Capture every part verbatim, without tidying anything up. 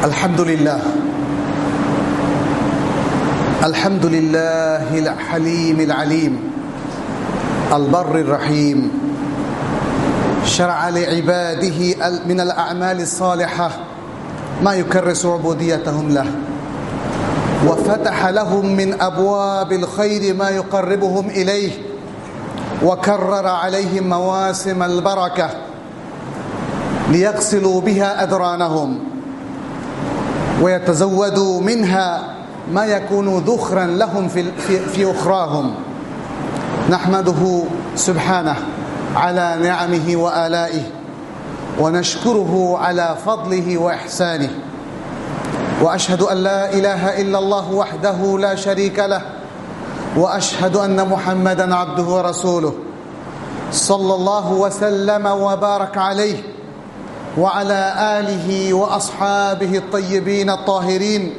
الحمد لله الحمد لله الحليم العليم البر الرحيم شرع لعباده من الأعمال الصالحة ما يكرس عبوديتهم له وفتح لهم من أبواب الخير ما يقربهم إليه وكرر عليهم مواسم البركة ليغسلوا بها أدرانهم ويتزودوا منها ما يكون ذخرا لهم في, في, في أخراهم. نحمده سبحانه على نعمه وآلائه ونشكره على فضله وإحسانه وأشهد أن لا إله إلا الله وحده لا شريك له وأشهد أن محمدا عبده ورسوله صلى الله وسلم وبارك عليه وعلى آله وأصحابه الطيبين الطاهرين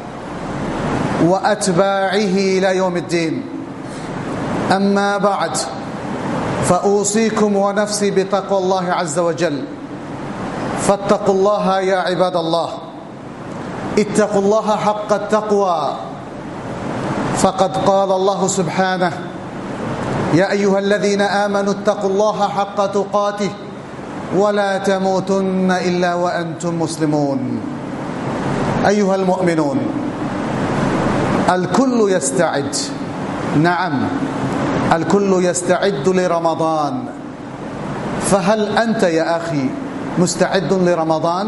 وأتباعه إلى يوم الدين. أما بعد فأوصيكم ونفسي بتقوى الله عز وجل فاتقوا الله يا عباد الله اتقوا الله حق التقوى فقد قال الله سبحانه يا أيها الذين آمنوا اتقوا الله حق تقاته ولا تموتن إلا وأنتم مسلمون. أيها المؤمنون الكل يستعد نعم الكل يستعد لرمضان فهل أنت يا أخي مستعد لرمضان؟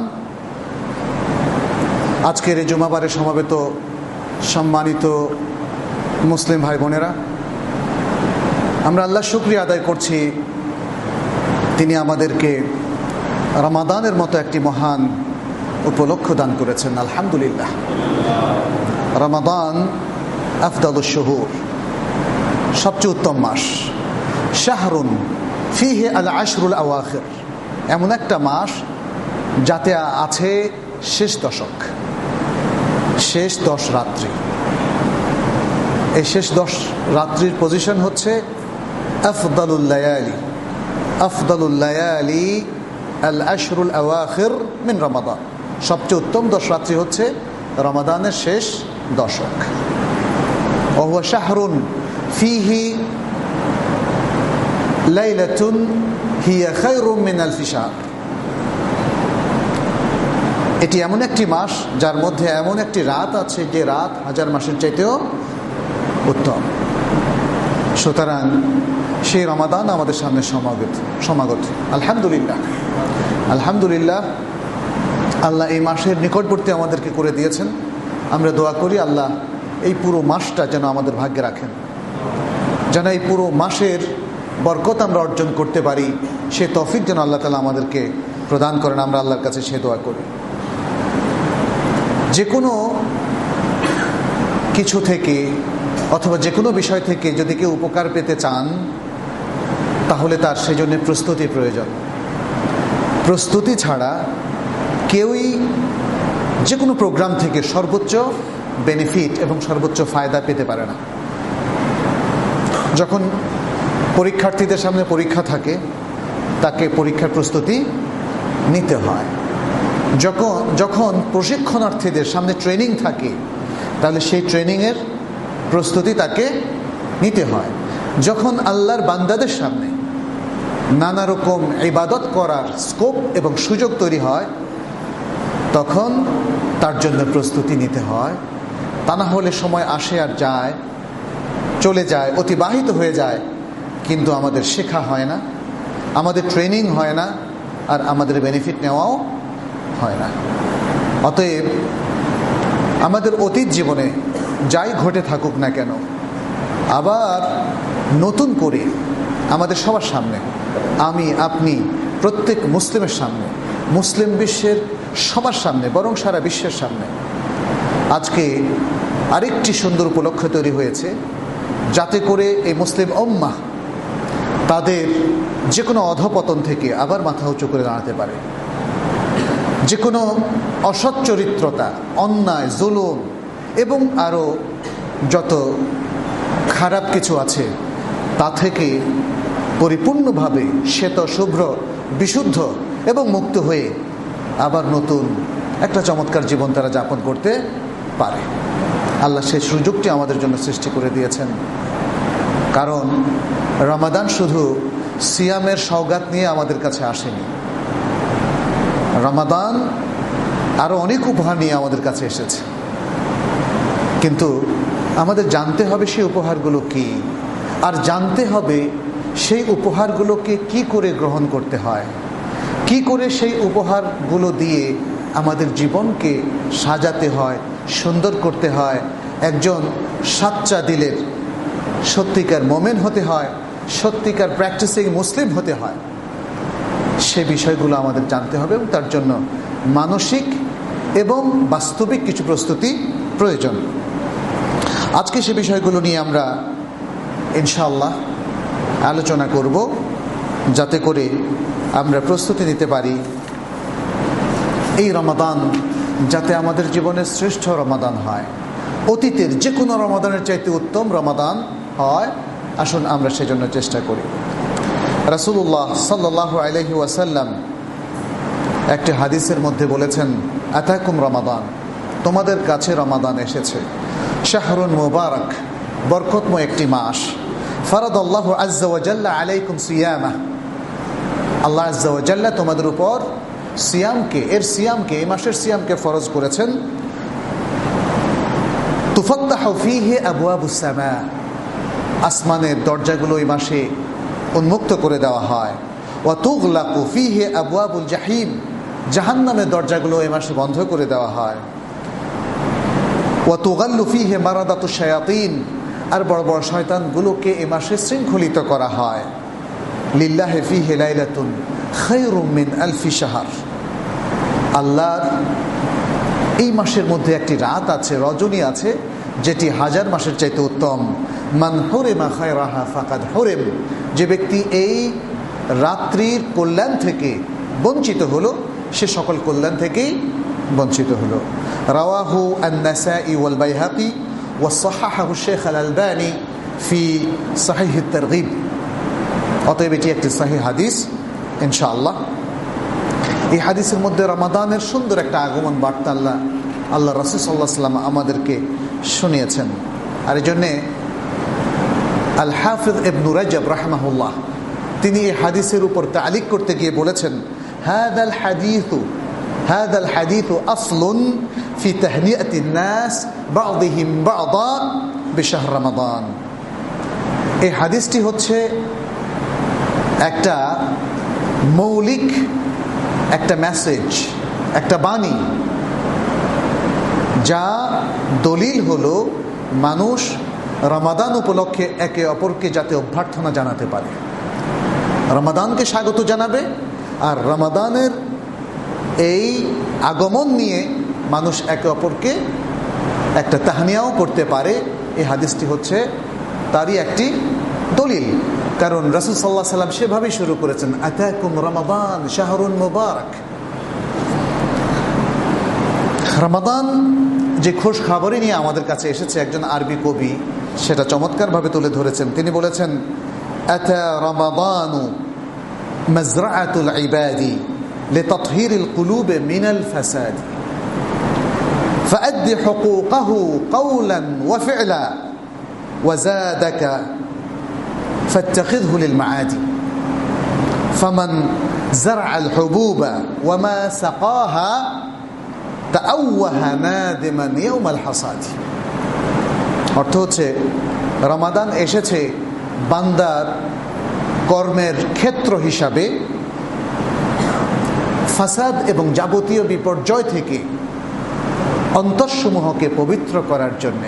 আজকের এই জুমাবারে সমবেত সম্মানিত মুসলিম ভাই বোনেরা, আমরা আল্লাহর শুকরিয়া আদায় করছি তিনি আমাদেরকে রমাদানের মতো একটি মহান উপলক্ষ দান করেছেন। আলহামদুলিল্লাহ। রমাদান আফদালুশ শুহুর, সবচেয়ে উত্তম মাস। শাহরুন ফিহি আল আশরুল আওয়াখির, এমন একটা মাস যাতে আছে শেষ দশক, শেষ দশ রাত্রি। এই শেষ দশ রাত্রির পজিশন হচ্ছে আফদালুল লায়ালি আফদালুল লায়ালি আল আশরুল আওয়াখির মিন রমাদান। সবচেয়ে উত্তম দশ রাত্রি হচ্ছে রমাদানের শেষ দশক। ওয়া শাহরুন ফিহি লাইলাতুন হিয়া খায়রুম মিন আলফি শাহর। এটি এমন একটি মাস যার মধ্যে এমন একটি রাত আছে যে রাত হাজার মাসের চাইতেও উত্তম। সুতরাং সেই রমাদান আমাদের সামনে সমাগত সমাগত আলহামদুলিল্লাহ। আলহামদুলিল্লাহ, আল্লাহ এই মাসের নিকটবর্তী আমাদেরকে করে দিয়েছেন। আমরা দোয়া করি আল্লাহ এই পুরো মাসটা যেন আমাদের ভাগ্যে রাখেন, যেন এই পুরো মাসের বরকত আমরা অর্জন করতে পারি, সে তৌফিক যেন আল্লাহ তাআলা আমাদেরকে প্রদান করেন। আমরা আল্লাহর কাছে সে দোয়া করি। যে কোনো কিছু থেকে অথবা যে কোনো বিষয় থেকে যদি কেউ উপকার পেতে চান তাহলে তার সেজন্য প্রস্তুতি প্রয়োজন। প্রস্তুতি ছাড়া কেউই যে কোনো প্রোগ্রাম থেকে সর্বোচ্চ বেনিফিট এবং সর্বোচ্চ ফায়দা পেতে পারে না। যখন পরীক্ষার্থীদের সামনে পরীক্ষা থাকে তাকে পরীক্ষার প্রস্তুতি নিতে হয়। যখন যখন প্রশিক্ষণার্থীদের সামনে ট্রেনিং থাকে তাহলে সেই ট্রেনিংয়ের প্রস্তুতি তাকে নিতে হয়। যখন আল্লাহর বান্দাদের সামনে নানা রকম ইবাদত করার স্কোপ এবং সুযোগ তৈরি হয় তখন তার জন্য প্রস্তুতি নিতে হয়। তা না হলে সময় আসে আর যায়, চলে যায়, অতিবাহিত হয়ে যায়, কিন্তু আমাদের শেখা হয় না, আমাদের ট্রেনিং হয় না, আর আমাদের বেনিফিট নেওয়াও হয় না। অতএব আমাদের অতীত জীবনে যাই ঘটে থাকুক না কেন, আবার নতুন করে আমাদের সবার সামনে, আমি আপনি প্রত্যেক মুসলিমের সামনে, মুসলিম বিশ্বের সবার সামনে, বরং সারা বিশ্বের সামনে আজকে আরেকটি সুন্দর উপলক্ষ তৈরি হয়েছে যাতে করে এই মুসলিম উম্মাহ তাদের যে কোনো অধঃপতন থেকে আবার মাথা উঁচু করে দাঁড়াতে পারে। যে কোনো অসৎ চরিত্রতা, অন্যায়, জুলুম এবং আরও যত খারাপ কিছু আছে তা থেকে পরিপূর্ণভাবে শ্বেত শুভ্র বিশুদ্ধ এবং মুক্ত হয়ে আবার নতুন একটা চমৎকার জীবন তারা যাপন করতে পারে। আল্লাহ সেই সুযোগটি আমাদের জন্য সৃষ্টি করে দিয়েছেন। কারণ রমাদান শুধু সিয়ামের সওগাত নিয়ে আমাদের কাছে আসেনি, রমাদান আরো অনেক উপহার নিয়ে আমাদের কাছে এসেছে। কিন্তু আমাদের জানতে হবে সেই উপহারগুলো কি, আর জানতে হবে সেই উপহারগুলোকে কি করে গ্রহণ করতে হয়, কি করে সেই উপহারগুলো দিয়ে আমাদের জীবনকে সাজাতে হয়, সুন্দর করতে হয়, একজন সাচ্চা দিলের সত্যিকার মোমেন হতে হয়, সত্যিকার প্র্যাকটিসিং মুসলিম হতে হয়। সে বিষয়গুলো আমাদের জানতে হবে এবং তার জন্য মানসিক এবং বাস্তবিক কিছু প্রস্তুতি প্রয়োজন। আজকে সে বিষয়গুলো নিয়ে আমরা ইনশাআল্লাহ আলোচনা করব, যাতে করে আমরা প্রস্তুতি নিতে পারি এই রমাদান যাতে আমাদের জীবনের শ্রেষ্ঠ রমাদান হয়, অতীতের যে কোনো রমাদানের চাইতে উত্তম রমাদান হয়। আসুন আমরা সেজন্য চেষ্টা করি। রাসূলুল্লাহ সাল্লাল্লাহু আলাইহি ওয়াসাল্লাম একটি হাদিসের মধ্যে বলেছেন, আতাকুম রমাদান, তোমাদের কাছে রমাদান এসেছে, শাহরুন মুবারক, বরকতময় একটি মাস, ফারাদাল্লাহু আযজা ওয়া জাল্লা আলাইকুম সিয়ামাহ, আল্লাহ আযজা ওয়া জাল্লা তোমাদের উপর সিয়ামকে, এর সিয়ামকে, এই মাসের সিয়ামকে ফরজ করেছেন। তুফাত্তাহু ফীহি আবওয়াবুস সামা, আসমানের দরজাগুলো এই মাসে উন্মুক্ত করে দেওয়া হয়। ওয়া তুগলাকু ফীহি আবওয়াবুল জাহিম, জাহান্নামের দরজাগুলো এই মাসে বন্ধ করে দেওয়া হয়। ওয়া তুগাল্লু ফীহি মারাদাতুশ শায়াতিন, আর বড় বড় শয়তানগুলোকে এই মাসে শৃঙ্খলিত করা হয়। লিল্লাহি ফীহি লাইলাতুন খায়রুম মিন আলফি শাহর, আল্লাহর এই মাসের মধ্যে একটি রাত আছে, রজনী আছে, যেটি হাজার মাসের চাইতে উত্তম। মান হুরিমা খায়রাহা ফাকাদ হুরিম, যে ব্যক্তি এই রাত্রির কল্যাণ থেকে বঞ্চিত হলো, সে সকল কল্যাণ থেকেই বঞ্চিত হলো। রাওয়াহু আন-নাসাই ওয়াল বাইহাকি ওয়া সাহাহাহু শেখ আল-আলবানী ফি সাহিহ আত-তারগিব। অতএব এটি একটি সহিহ হাদিস ইনশাআল্লাহ। এই হাদিসের মধ্যে রমাদানের সুন্দর একটা আগমন বার্তা আল্লাহ আল্লাহ রাসূল সাল্লাল্লাহু আলাইহি ওয়াসাল্লাম আমাদেরকে শুনিয়েছেন। আর এই জন্যে আল হাফিজ ইবনে রাজব রাহিমাহুল্লাহ তিনি এই হাদিসের উপর তালিক করতে গিয়ে বলেছেন, হাদাল হাদিসু হাদাল হাদিসু আসলুন ফি তাহনিয়াতিন নাস বা'দিহিম বা'দা বিশাহর রমাদান। এই হাদিসটি হচ্ছে একটা মৌলিক একটা মেসেজ, একটা বাণী, যা দলিল হলো মানুষ রমাদান উপলক্ষে একে অপরকে যাতে অভ্যর্থনা জানাতে পারে, রমাদানকে স্বাগত জানাবে, আর রমাদানের এই আগমন নিয়ে মানুষ একে অপরকে একটা তাহনিয়াও করতে পারে। এই হাদিসটি হচ্ছে তারই একটি দলিল। কারণ রাসূল সাল্লাল্লাহু আলাইহি ওয়াসাল্লাম সেভাবেই শুরু করেছেন, আতাকুম রমাদান শাহরুন মুবারক। রমাদান যে খোশ খবরই নিয়ে আমাদের কাছে এসেছে, একজন আরবি কবি সেটা চমৎকারভাবে তুলে ধরেছেন। তিনি বলেছেন, আতা রমাদানু মাজরাআতুল ইবাদি লিতাতহিরিল কুলুব মিনাল ফাসাদ ফাআদ্দি হুকুকাহু কওলান ওয়া ফি'লা ওয়া যাদাকা ফাত্তাখিযহু লিল মাআদি ফামান যারআল হুবুবা ওয়া মা সাকাহা তাআওয়াহা নাদিমান ইয়াউমাল হাসাদ। অর্থ হচ্ছে, রমাদান এসেছে বান্দার কর্মের ক্ষেত্র হিসাবে ফাসাদ এবং যাবতীয় বিপর্যয় থেকে অন্তরসমূহকে পবিত্র করার জন্যে।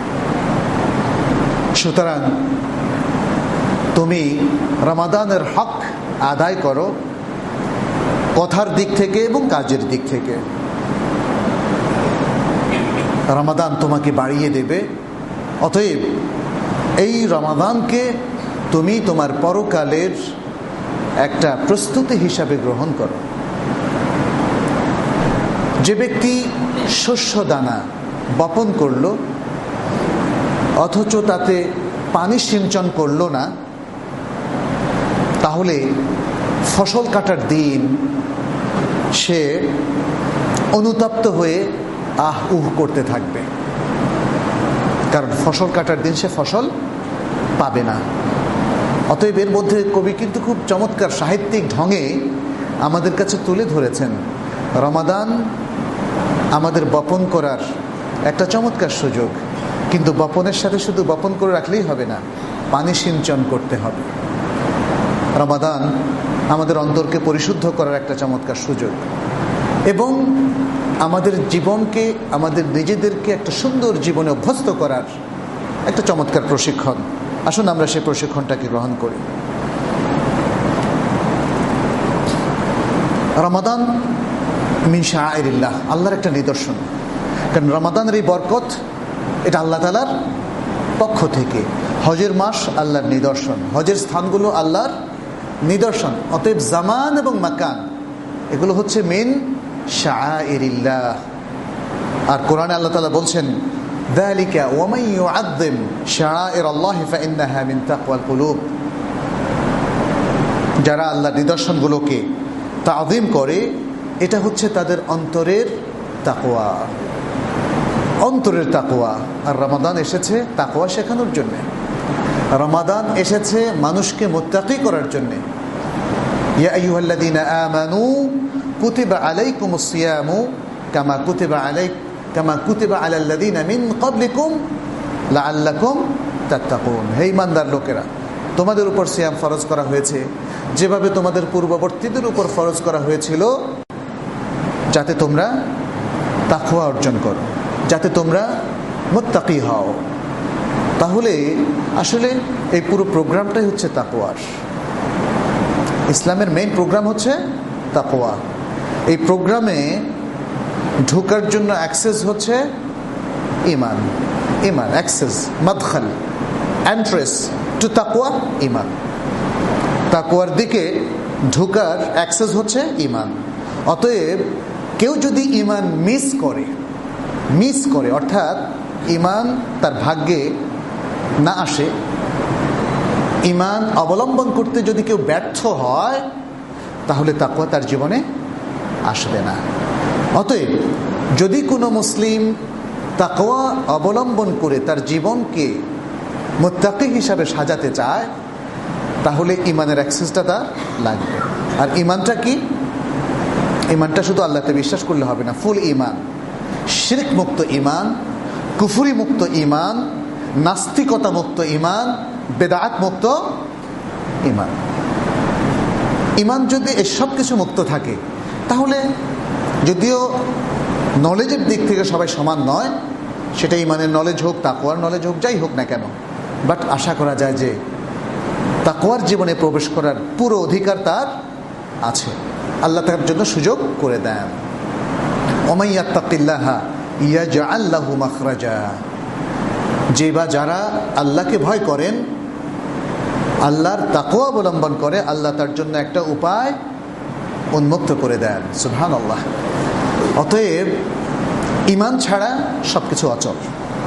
সুতরাং তুমি রমাদানের হক আদায় করো, কথার দিক থেকে এবং কাজের দিক থেকে। রমাদান তোমাকে বাড়িয়ে দেবে। অতএব এই রমাদানকে তুমি তোমার পরকালের একটা প্রস্তুতি হিসাবে গ্রহণ করো। যে ব্যক্তি শস্য দানা বপন করলো অথচ তাতে পানি সিঞ্চন করলো না, তাহলে ফসল কাটার দিন সে অনুতপ্ত হয়ে আহ উহ করতে থাকবে, কারণ ফসল কাটার দিন সে ফসল পাবে না। অতএব এর মধ্যে কবি কিন্তু খুব চমৎকার সাহিত্যিক ঢঙে আমাদের কাছে তুলে ধরেছেন রমাদান আমাদের বপন করার একটা চমৎকার সুযোগ, কিন্তু বপনের সাথে শুধু বপন করে রাখলেই হবে না, পানি সিঞ্চন করতে হবে। রমাদান আমাদের অন্তরকে পরিশুদ্ধ করার একটা চমৎকার সুযোগ এবং আমাদের জীবনকে, আমাদের নিজেদেরকে একটা সুন্দর জীবনে অভ্যস্ত করার একটা চমৎকার প্রশিক্ষণ। আসুন আমরা সেই প্রশিক্ষণটাকে গ্রহণ করি। রমাদান মিন শাআইরিল্লাহ, আল্লাহর একটা নিদর্শন। কারণ রমাদানের এই বরকত এটা আল্লাহ তাআলার পক্ষ থেকে। হজের মাস আল্লাহর নিদর্শন, হজের স্থানগুলো আল্লাহর নিদর্শন। অতএব জামান এবং মাকান এগুলো হচ্ছে মিন শাআইরিল্লাহ। আর কোরআনে আল্লাহ তাআলা বলছেন যালিকা ওয়া মান ইউআযযিম শাআইরাল্লাহি ফাইন্নাহা মিন তাকওয়াল কুলুব। যারা আল্লাহর নিদর্শনগুলোকে তাযীম করে এটা হচ্ছে তাদের অন্তরের তাকওয়া, অন্তরের তাকওয়া। আর রমাদান এসেছে তাকওয়া শেখানোর জন্য, রমাদান এসেছে মানুষকে মুত্তাকি করার জন্য। ইয়া আইয়ুহাল্লাযীনা আমানু কুতিবা আলাইকুমুস সিয়ামু কামা কুতিবা আলাইক কামা কুতিবা আলাল্লাযীনা মিন ক্বাবলিকুম লাআল্লাকুম তাত্তাকুন। হে ঈমানদার লোকেরা, তোমাদের উপর সিয়াম ফরজ করা হয়েছে যেভাবে তোমাদের পূর্ববর্তীদের উপর ফরজ করা হয়েছিল, যাতে তোমরা তাকওয়া অর্জন করো, যাতে তোমরা মুত্তাকি হও। তাহলে আসলে এই পুরো প্রোগ্রামটাই হচ্ছে তাকওয়ার। ইসলামের মেইন প্রোগ্রাম হচ্ছে তাকওয়া। এই প্রোগ্রামে ঢোকার জন্য অ্যাক্সেস হচ্ছে ঈমান। ঈমান অ্যাক্সেস, মাদখাল, এন্ট্রেস টু তাকওয়া ঈমান। তাকওয়ার দিকে ঢোকার অ্যাক্সেস হচ্ছে ঈমান। অতএব কেউ যদি ঈমান মিস করে মিস করে অর্থাৎ ঈমান তার ভাগ্যে না আসে, ঈমান অবলম্বন করতে যদি কেউ ব্যর্থ হয়, তাহলে তাকওয়া তার জীবনে আসবে না। অতএব যদি কোনো মুসলিম তাকওয়া অবলম্বন করে তার জীবনকে মুত্তাকি হিসাবে সাজাতে চায়, তাহলে ঈমানের অ্যাক্সেসটা তার লাগবে। আর ঈমানটা কি? ঈমানটা শুধু আল্লাহতে বিশ্বাস করলে হবে না, ফুল ঈমান, শিরক মুক্ত ঈমান, কুফরি মুক্ত ঈমান, নাস্তিকতা মুক্ত ঈমান, বেদাত মুক্ত ঈমান। ঈমান যদি এসব কিছু মুক্ত থাকে, তাহলে যদিও নলেজের দিক থেকে সবাই সমান নয়, সেটা ঈমানের নলেজ হোক, তাকওয়ার নলেজ হোক, যাই হোক না কেন, বাট আশা করা যায় যে তাকওয়ার জীবনে প্রবেশ করার পুরো অধিকার তার আছে। আল্লাহ তার জন্য সুযোগ করে দেন। ওমান ইয়াত্তাকিল্লাহা ইয়াজআল লাহু মাখরাজা। যে বা যারা আল্লাহকে ভয় করেন, আল্লাহর তাকওয়া অবলম্বন করে, আল্লাহ তার জন্য একটা উপায় উন্মুক্ত করে দেন। সুবহানাল্লাহ। অতএব ঈমান ছাড়া সবকিছু অচল।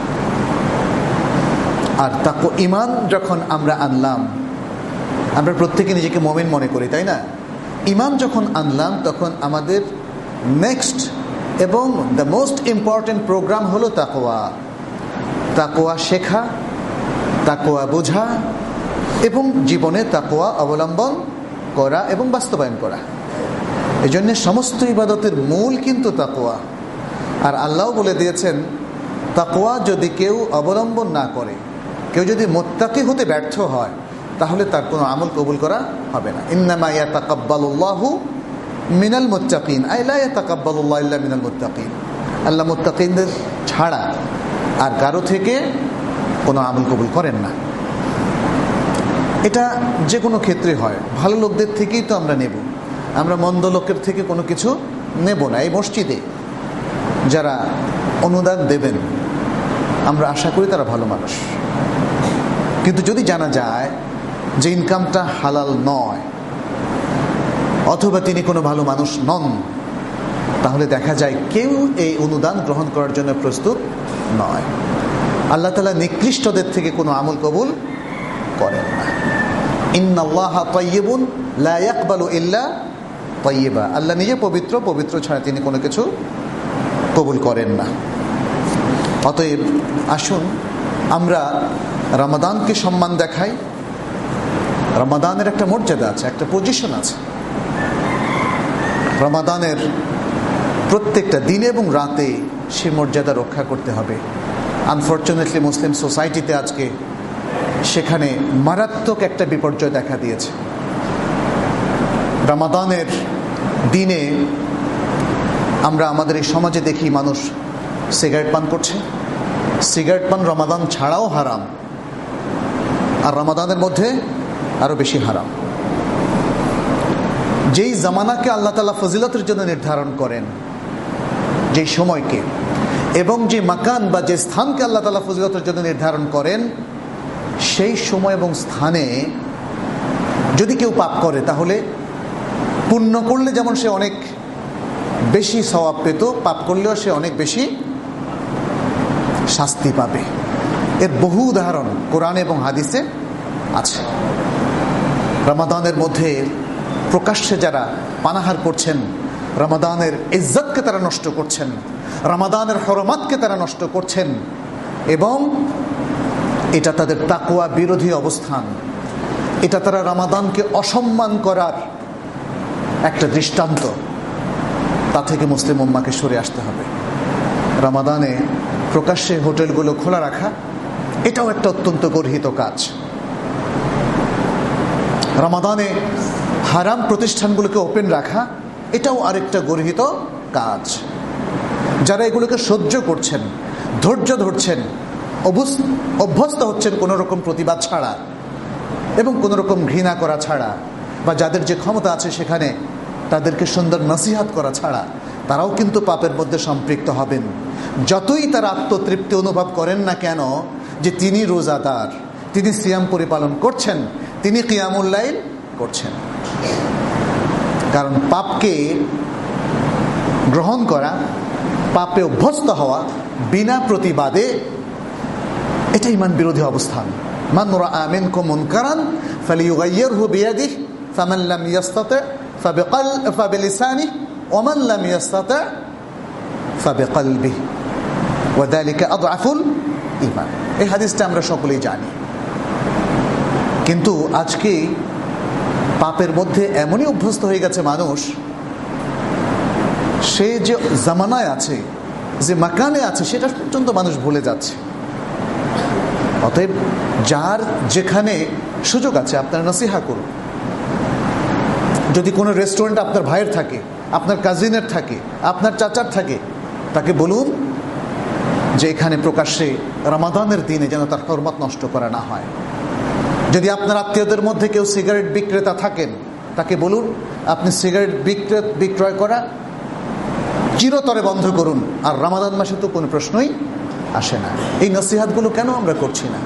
আর তাকওয়া, ঈমান যখন আমরা আনলাম, আমরা প্রত্যেকে নিজেকে মুমিন মনে করি, তাই না? ঈমান যখন আনলাম, তখন আমাদের নেক্সট এবং দ্য মোস্ট ইম্পর্টেন্ট প্রোগ্রাম হলো তাকওয়া। তাকওয়া শেখা, তাকওয়া বোঝা এবং জীবনে তাকওয়া অবলম্বন করা এবং বাস্তবায়ন করা। এই জন্য সমস্ত ইবাদতের মূল কিন্তু তাকওয়া। আর আল্লাহ বলে দিয়েছেন, তাকওয়া যদি কেউ অবলম্বন না করে, কেউ যদি মুত্তাকি হতে ব্যর্থ হয়, তাহলে তার কোনো আমল কবুল করা হবে না। ইন্নামা ইয়াতাকাব্বালুল্লাহু মিনাল মুত্তাকিন, আই লা ইয়াতাকাব্বালুল্লাহু ইল্লা মিনাল মুত্তাকিন। আল্লাহ মুত্তাকিনদের ছাড়া আর কারো থেকে কোনো আমল কবুল করেন না। এটা যে কোনো ক্ষেত্রে হয়। ভালো লোকদের থেকেই তো আমরা নেব, আমরা মন্দ লোকের থেকে কোনো কিছু নেব না। এই মসজিদে যারা অনুদান দেবেন, আমরা আশা করি তারা ভালো মানুষ, কিন্তু যদি জানা যায় যে ইনকামটা হালাল নয়, অথবা তিনি কোনো ভালো মানুষ নন, তাহলে দেখা যায় কেউ এই অনুদান গ্রহণ করার জন্য প্রস্তুত নয়। আল্লাহ তাআলা নিকৃষ্টদের থেকে কোনো আমল কবুল করেন না। ইন্নাল্লাহা তাইয়্যিবুন লা ইয়াকবালু ইল্লা তাইয়্যিবা। আল্লাহ নিজে পবিত্র, পবিত্র ছাড়া তিনি কোনো কিছু কবুল করেন না। অতএব আসুন আমরা রমাদানকে সম্মান দেখাই। রমাদানের একটা মর্যাদা আছে, একটা পজিশন আছে। রমাদানের প্রত্যেকটা দিনে এবং রাতে সে মর্যাদা রক্ষা করতে হবে। আনফর্চুনেটলি মুসলিম সোসাইটিতে আজকে সেখানে মারাত্মক একটা বিপর্যয় দেখা দিয়েছে। রমাদানের দিনে আমরা আমাদের এই সমাজে দেখি মানুষ সিগারেট পান করছে। সিগারেট পান রমাদান ছাড়াও হারাম, আর রমাদানের মধ্যে আরো বেশি হারাম। যেই জামানাকে আল্লাহ তাআলা ফজিলতের জন্য নির্ধারণ করেন, যেই সময়কে, এবং যে মাকান বা যে স্থানকে আল্লাহ তাআলা ফজিলতের জন্য নির্ধারণ করেন, সেই সময় এবং স্থানে যদি কেউ পাপ করে, তাহলে পুণ্য করলে যেমন সে অনেক বেশি সওয়াব পেত, পাপ করলেও সে অনেক বেশি শাস্তি পাবে। এর বহু উদাহরণ কোরআন এবং হাদিসে আছে। রমাদানের মধ্যে প্রকাশ্যে যারা পানাহার করছেন, রমাদানের ইজ্জতকে তারা নষ্ট করছেন, রমাদানের হরমাতকে তারা নষ্ট করছেন, এবং এটা তাদের তাকওয়া বিরোধী অবস্থান। এটা তারা রমাদানকে অসম্মান করার একটা দৃষ্টান্ত। তা থেকে মুসলিম উম্মাহকে সরে আসতে হবে। রমাদানে প্রকাশ্যে হোটেলগুলো খোলা রাখা, এটাও একটা অত্যন্ত গর্হিত কাজ। রমাদানে হারাম প্রতিষ্ঠানগুলোকে ওপেন রাখা, এটাও আরেকটা গর্হিত কাজ। যারা এগুলোকে সহ্য করছেন, ধৈর্য ধরছেন, অভ্যস্ত হচ্ছেন কোনো রকম প্রতিবাদ ছাড়া এবং কোনো রকম ঘৃণা করা ছাড়া, বা যাদের যে ক্ষমতা আছে সেখানে তাদেরকে সুন্দর নসিহাত করা ছাড়া, তারাও কিন্তু পাপের মধ্যে সম্পৃক্ত হবেন। যতই তারা আত্মতৃপ্তি অনুভব করেন না কেন যে তিনি রোজাদার, তিনি সিয়াম পরিপালন করছেন, তিনি কিয়ামুল লাইল করছেন। কারণ পাপকে গ্রহণ করা, পাপে অভ্যস্ত হওয়া বিনা প্রতিবাদে, এটা ঈমান বিরোধী অবস্থান। মান রাআ মিনকুম মুনকারান ফালিয়ুগাইয়িরহু বিয়াদিহি ফামান লাম ইয়াস্তাতি' ফাবিলিসানিহি ওয়া মান লাম ইয়াস্তাতি' ফাবিকলবিহি ওয়া যালিকা আযআফুল ঈমান। এই হাদিসটা আমরা সকলেই জানি। কিন্তু আজকে পাপের মধ্যে এমনই অভ্যস্ত হয়ে গেছে মানুষ, সে যে জামানায় আছে, যে মাকানে আছে, সেটা পর্যন্ত মানুষ ভুলে যাচ্ছে। অতএব যার যেখানে সুযোগ আছে আপনার নসিহা করুন। যদি কোনো রেস্টুরেন্ট আপনার ভাইয়ের থাকে, আপনার কাজিনের থাকে, আপনার চাচার থাকে, তাকে বলুন যে এখানে প্রকাশ্যে রমাদানের দিনে যেন তার হরমত নষ্ট করা না হয়। যদি আপনার আত্মীয়দের মধ্যে কেউ সিগারেট বিক্রেতা থাকেন, তাকে বলুন আপনি সিগারেট বিক্রয় বিক্রয় করা চিরতরে বন্ধ করুন। আর রমাদান মাসে তো কোনো প্রশ্নই আসে না। এই নসিহাতগুলো কেন আমরা করছি না?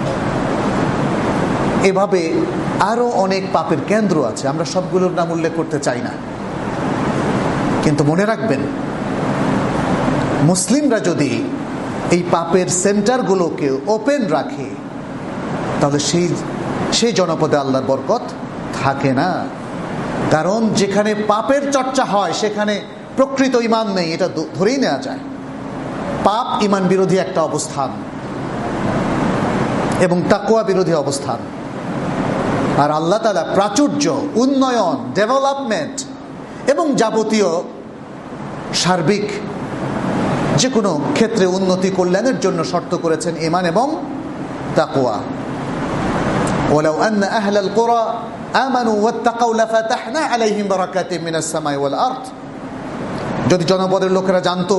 এভাবে আরো অনেক পাপের কেন্দ্র আছে, আমরা সবগুলোর নাম উল্লেখ করতে চাই না। কিন্তু মনে রাখবেন, মুসলিমরা যদি এই পাপের সেন্টারগুলোকে ওপেন রাখে, তাহলে সেই সেই জনপদে আল্লাহর বরকত থাকে না। কারণ যেখানে পাপের চর্চা হয় সেখানে প্রকৃত ঈমান নেই, এটা ধরেই নেওয়া যায়। পাপ ঈমান বিরোধী একটা অবস্থান এবং তাকওয়া বিরোধী অবস্থান। আর আল্লাহ তাআলা প্রাচুর্য, উন্নয়ন, ডেভেলপমেন্ট এবং যাবতীয় সার্বিক যে কোনো ক্ষেত্রে উন্নতি কল্যাণের জন্য শর্ত করেছেন ঈমান এবং তাকওয়া। ওয়ালাউ আন্না আহলাল কুরা আমানু ওয়াত্তাকাউ লাফাতাহনা আলাইহিম বারাকাতিম মিনাস সামাই ওয়াল আরদ। যদি জনপদের লোকেরা জানতো,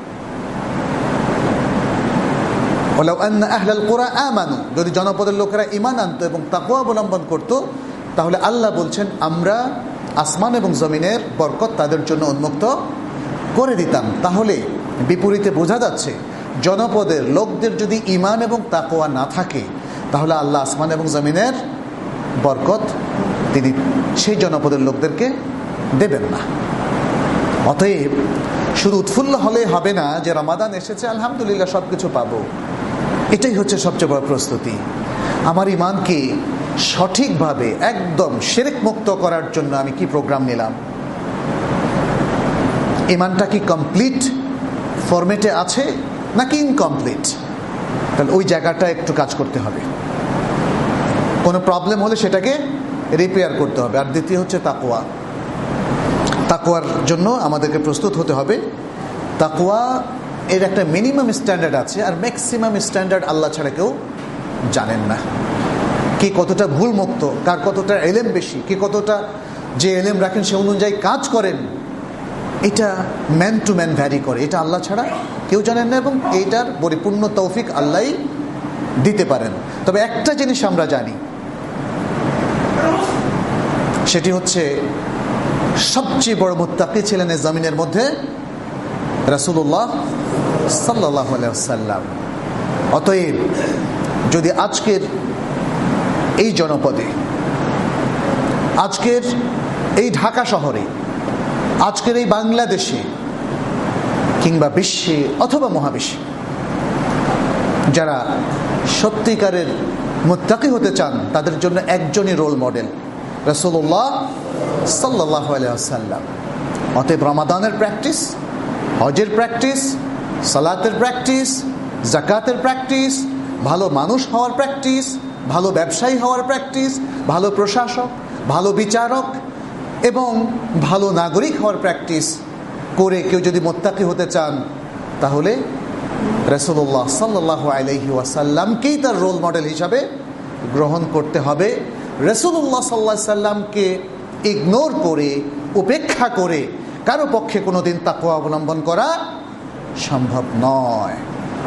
ওয়ালাউ আন্না আহলাল কুরা আমানু, যদি জনপদের লোকেরা ঈমান আনতো এবং তাকওয়া অবলম্বন করত, তাহলে আল্লাহ বলছেন আমরা আসমান এবং জমিনের বরকত তাদের জন্য উন্মুক্ত করে দিতাম। তাহলে বিপরীতে বোঝা যাচ্ছে, জনপদের লোকদের যদি ঈমান এবং তাকওয়া না থাকে, তাহলে আল্লাহ আসমান এবং জমিনের বরকত তিনি সেই জনপদের লোকদেরকে দেবেন না। অতএব শুধু উৎফুল্ল হলে হবে না যে রমাদান এসেছে আলহামদুলিল্লাহ সবকিছু পাবো। এটাই হচ্ছে সবচেয়ে বড় প্রস্তুতি। আমার ঈমানকে সঠিকভাবে একদম শিরক মুক্ত করার জন্য আমি কি প্রোগ্রাম নিলাম? ঈমানটা কি কমপ্লিট ফরম্যাটে আছে নাকি ইনকমপ্লিট, তাহলে ওই জায়গাটা একটু কাজ করতে হবে। কোনো প্রবলেম হলে সেটাকে রিপেয়ার করতে হবে। আর দ্বিতীয় হচ্ছে তাকওয়া। তাকওয়ার জন্য আমাদেরকে প্রস্তুত হতে হবে। তাকওয়া এর একটা মিনিমাম স্ট্যান্ডার্ড আছে, আর ম্যাক্সিমাম স্ট্যান্ডার্ড আল্লাহ ছাড়া কেউ জানেন না। কে কতটা ভুল মুক্ত, কার কতটা এলেম বেশি, কে কতটা যে এলেম রাখেন সে অনুযায়ী কাজ করেন, এটা ম্যান টু ম্যান ভ্যারি করে। এটা আল্লাহ ছাড়া কেউ জানেন না, এবং এইটার পরিপূর্ণ তৌফিক আল্লাহই দিতে পারেন। তবে একটা জিনিস আমরা জানি, সেটি হচ্ছে সবচেয়ে বড় মুত্তাকি ছিলেন এই জমিনের মধ্যে রাসূলুল্লাহ সাল্লাল্লাহু আলাইহি ওয়াসাল্লাম। অতএব যদি আজকের এই জনপদে, আজকের এই ঢাকা শহরে, আজকের এই বাংলাদেশে কিংবা বিশ্বে অথবা মহাবিশ্বে যারা সত্যিকারের মুত্তাকি হতে চান, তাদের জন্য একজনই রোল মডেল, রাসূলুল্লাহ সাল্লাল্লাহু আলাইহি ওয়াসাল্লাম। অতএব রমাদানের প্র্যাকটিস, হজের প্র্যাকটিস, সালাতের প্র্যাকটিস, যাকাতের প্র্যাকটিস, ভালো মানুষ হওয়ার প্র্যাকটিস, ভালো ব্যবসায়ী হওয়ার প্র্যাকটিস, ভালো প্রশাসক, ভালো বিচারক এবং ভালো নাগরিক হওয়ার প্র্যাকটিস করে কেউ যদি মুত্তাকি হতে চান, তাহলে রাসূলুল্লাহ সাল্লাল্লাহু আলাইহি ওয়াসাল্লামকেই তার রোল মডেল হিসাবে গ্রহণ করতে হবে। রাসূলুল্লাহ সাল্লাল্লাহু আলাইহি ওয়াসাল্লামকে ইগনোর করে, উপেক্ষা করে কারো পক্ষে কোনোদিন তাকওয়া অবলম্বন করা সম্ভব নয়।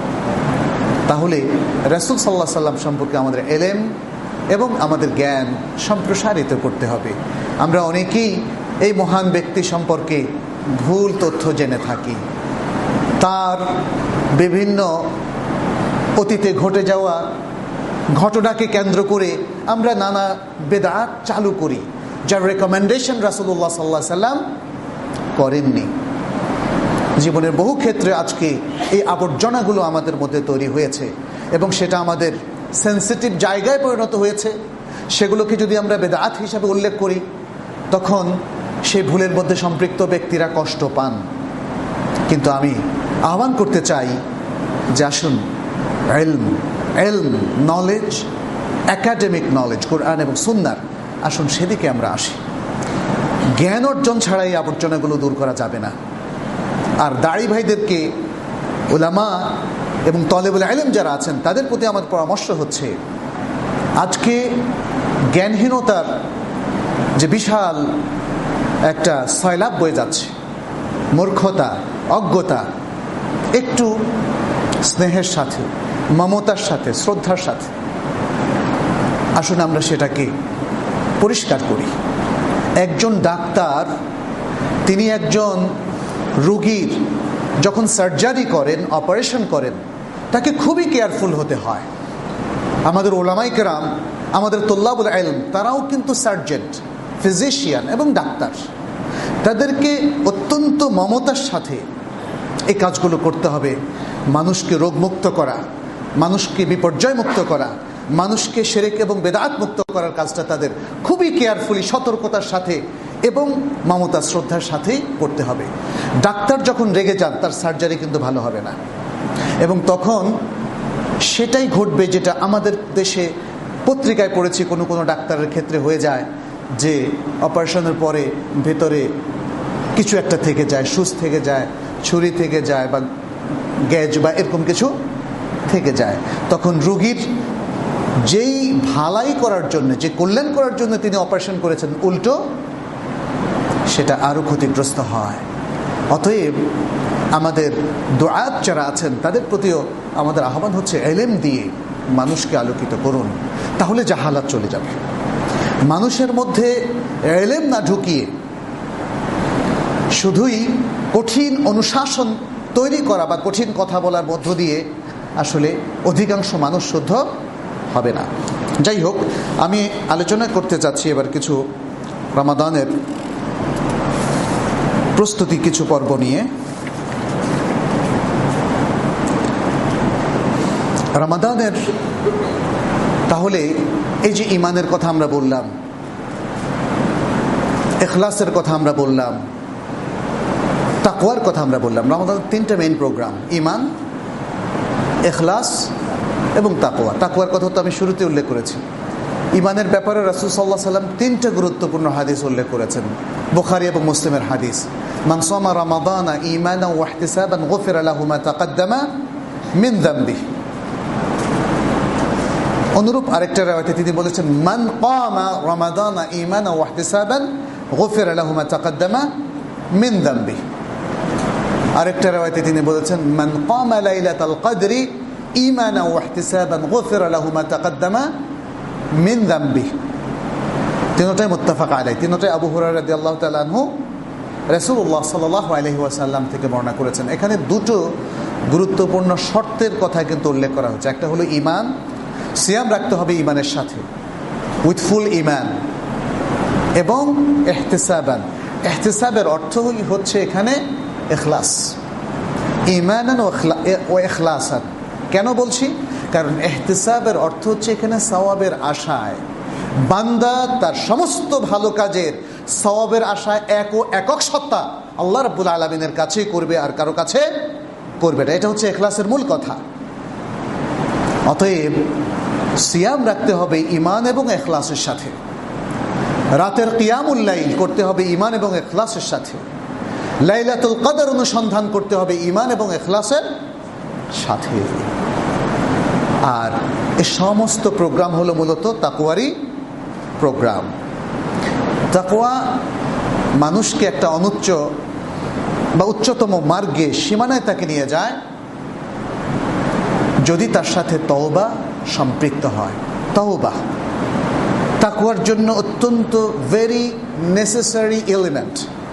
তাহলে রাসূল সাল্লাল্লাহু আলাইহি ওয়াসাল্লাম সম্পর্কে আমাদের এলেম এবং আমাদের জ্ঞান সম্প্রসারিত করতে হবে। আমরা অনেকেই এই মহান ব্যক্তি সম্পর্কে ভুল তথ্য জেনে থাকি। তার বিভিন্ন অতীতে ঘটে যাওয়া ঘটনাকে কেন্দ্র করে আমরা নানা বেদাত চালু করি, যার রেকমেন্ডেশন রাসূলুল্লাহ সাল্লাল্লাহু আলাইহি ওয়াসাল্লাম করেননি। জীবনের বহু ক্ষেত্রে আজকে এই আবর্জনাগুলো আমাদের মধ্যে তৈরি হয়েছে এবং সেটা আমাদের সেন্সিটিভ জায়গায় পরিণত হয়েছে। সেগুলোকে যদি আমরা বেদাত হিসাবে উল্লেখ করি, তখন সেই ভুলের মধ্যে সম্পৃক্ত ব্যক্তিরা কষ্ট পান। কিন্তু আমি আহ্বান করতে চাই যে আসুন, ইলম ইলম নলেজ, একাডেমিক নলেজ, কোরআন এবং সুন্নাহর, আসুন সেদিকে আমরা আসি। জ্ঞান অর্জন ছাড়া এই আবর্জনাগুলো দূর করা যাবে না। আর দাড়ি ভাইদেরকে, উলামা এবং তলেবুল ইলম যারা আছেন, তাদের প্রতি আমার পরামর্শ হচ্ছে, আজকে জ্ঞানহীনতার যে বিশাল একটা সয়লাব বয়ে যাচ্ছে, মূর্খতা, অজ্ঞতা, একটু স্নেহের সাথে, মমতার সাথে, শ্রদ্ধার সাথে আসুন আমরা সেটাকে পরিষ্কার করি। একজন ডাক্তার, তিনি একজন রোগীর যখন সার্জারি করেন, অপারেশন করেন, তাকে খুবই কেয়ারফুল হতে হয়। আমাদের ওলামায়ে কেরাম, আমাদের তুল্লাবুল ইলম, তারাও কিন্তু সার্জন, ফিজিশিয়ান এবং ডাক্তার। তাদেরকে অত্যন্ত মমতার সাথে এই কাজগুলো করতে হবে। মানুষকে রোগমুক্ত করা, মানুষকে বিপর্যয় মুক্ত করা, মানুষকে শিরক এবং বেদাত মুক্ত করার কাজটা তাদের খুবই কেয়ারফুলি, সতর্কতার সাথে এবং মমতা শ্রদ্ধার সাথেই করতে হবে। ডাক্তার যখন রেগে যান, তার সার্জারি কিন্তু ভালো হবে না, এবং তখন সেটাই ঘটবে যেটা আমাদের দেশে পত্রিকায় পড়েছি, কোনো কোনো ডাক্তারের ক্ষেত্রে হয়ে যায় যে অপারেশনের পরে ভেতরে কিছু একটা থেকে যায়, সুচ থেকে যায়, ছুরি থেকে যায়, বা গ্যাজ বা এরকম কিছু থেকে যায়। তখন রোগীর যেই ভালাই করার জন্য, যে কল্যাণ করার জন্য তিনি অপারেশন করেছেন, উল্টো সেটা আরো ক্ষতিগ্রস্ত হয়। অতএব আমাদের দুআত যারা আছেন, তাদের প্রতিও আমাদের আহ্বান হচ্ছে, ইলম দিয়ে মানুষকে আলোকিত করুন, তাহলে জাহালাত চলে যাবে। মানুষের মধ্যে ইলম না ঢুকিয়ে শুধুই কঠিন অনুশাসন তৈরি করা বা কঠিন কথা বলার মধ্য দিয়ে আসলে অধিকাংশ মানুষ শুদ্ধ হবে না। যাই হোক, আমি আলোচনা করতে চাচ্ছি এবার কিছু রমাদানের প্রস্তুতি কিছু পর্ব নিয়ে। রমাদানের তাহলে এই যে ঈমানের কথা আমরা বললাম, ইখলাসের কথা আমরা বললাম, তাকওয়ার কথা আমরা বললাম। রমাদানের তিনটা মেইন প্রোগ্রাম, ঈমান, ইখলাস এবং তাকওয়া। তাকওয়ার কথা তো আমি শুরুতে উল্লেখ করেছি। ঈমানের ব্যাপারে রাসূল সাল্লাল্লাহু আলাইহি ওয়াসাল্লাম তিনটা গুরুত্বপূর্ণ হাদিস উল্লেখ করেছেন, বুখারী এবং মুসলিমের হাদিস। মান সামা রমাদানা ঈমানান ওয়া ইহতিসাবান গুফিরা লাহু মা তাকদ্দামা মিন যামবিহি। অনুরূপ আরেকটা রাওয়ায়াতে তিনি বলেছেন, মান কামা রমাদানা ঈমানান ওয়া ইহতিসাবান গুফিরা লাহু মা তাকদ্দামা মিন যামবিহি। আরেকটা রাওয়ায়াতে তিনি বলেছেন, মান কামা লাইলাতাল কদরি ঈমানান ওয়া ইহতিসাবান গুফিরা লাহু মা তাকদ্দামা মিন যামবিহি। তিনটাই মুত্তাফাক আলাইহি, তিনটাই আবু হুরায়রা রাদিয়াল্লাহু তাআলা আনহু রাসূলুল্লাহ সাল্লাল্লাহু আলাইহি ওয়াসাল্লাম থেকে বর্ণনা করেছেন। এখানে দুটো গুরুত্বপূর্ণ শর্তের কথা কিন্তু উল্লেখ করা হচ্ছে। একটা হলো ঈমান, সিয়াম রাখতে হবে ঈমানের সাথে, উইথ ফুল ঈমান, এবং ইহতিসাবান। ইহতিসাবের অর্থ হচ্ছে এখানে ইখলাস, ঈমানান ওয়া ইখলাসান। কেন বলছি? কারণ ইহতিসাবের অর্থ হচ্ছে এখানে সওয়াবের আশায় বান্দা তার সমস্ত ভালো কাজের সওয়াবের আশায় এক ও একক সত্তা আল্লাহ রাব্বুল আলামিনের কাছেই করবে, আর কারো কাছে করবে না। এটা হচ্ছে ইখলাসের মূল কথা। অতএব সিয়াম রাখতে হবে ঈমান এবং ইখলাসের সাথে, রাতের কিয়ামুল লাইল করতে হবে ঈমান এবং ইখলাসের সাথে, লাইলাতুল কদর অনুসন্ধান করতে হবে ঈমান এবং ইখলাসের সাথে। আর এই সমস্ত প্রোগ্রাম হলো মূলত তাকওয়ারই প্রোগ্রাম। তাকওয়া মানুষকে একটা অনুচ্চ বা উচ্চতম মার্গে, সীমানায় তাকে নিয়ে যায় যদি তার সাথে তওবা সম্পৃক্ত হয়। তওবা তাকওয়ার জন্য অত্যন্ত ভেরি নেসেসারি এলিমেন্ট,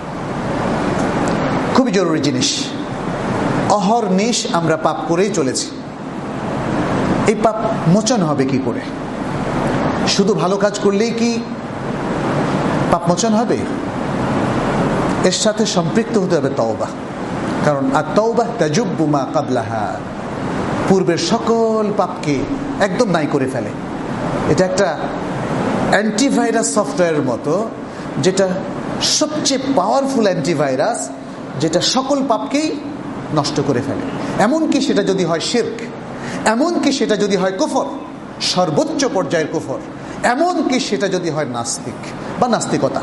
খুবই জরুরি জিনিস। অহর্নিশ আমরা পাপ করেই চলেছি। এই পাপ মোচন হবে কি করে? শুধু ভালো কাজ করলেই কি পাপ মোচন হবে? এর সাথে সম্পৃক্ত হতে হবে তওবা। কারণ আর তওবা তাজুব্বু মা ক্বাবলাহা, পূর্বের সকল পাপকে একদম নাই করে ফেলে। এটা একটা অ্যান্টিভাইরাস সফটওয়্যারের মতো, যেটা সবচেয়ে পাওয়ারফুল অ্যান্টিভাইরাস, যেটা সকল পাপকেই নষ্ট করে ফেলে। এমনকি সেটা যদি হয় শিরক, এমনকি সেটা যদি হয় কুফর, সর্বোচ্চ পর্যায়ের কুফর, এমনকি সেটা যদি হয় নাস্তিক বা নাস্তিকতা।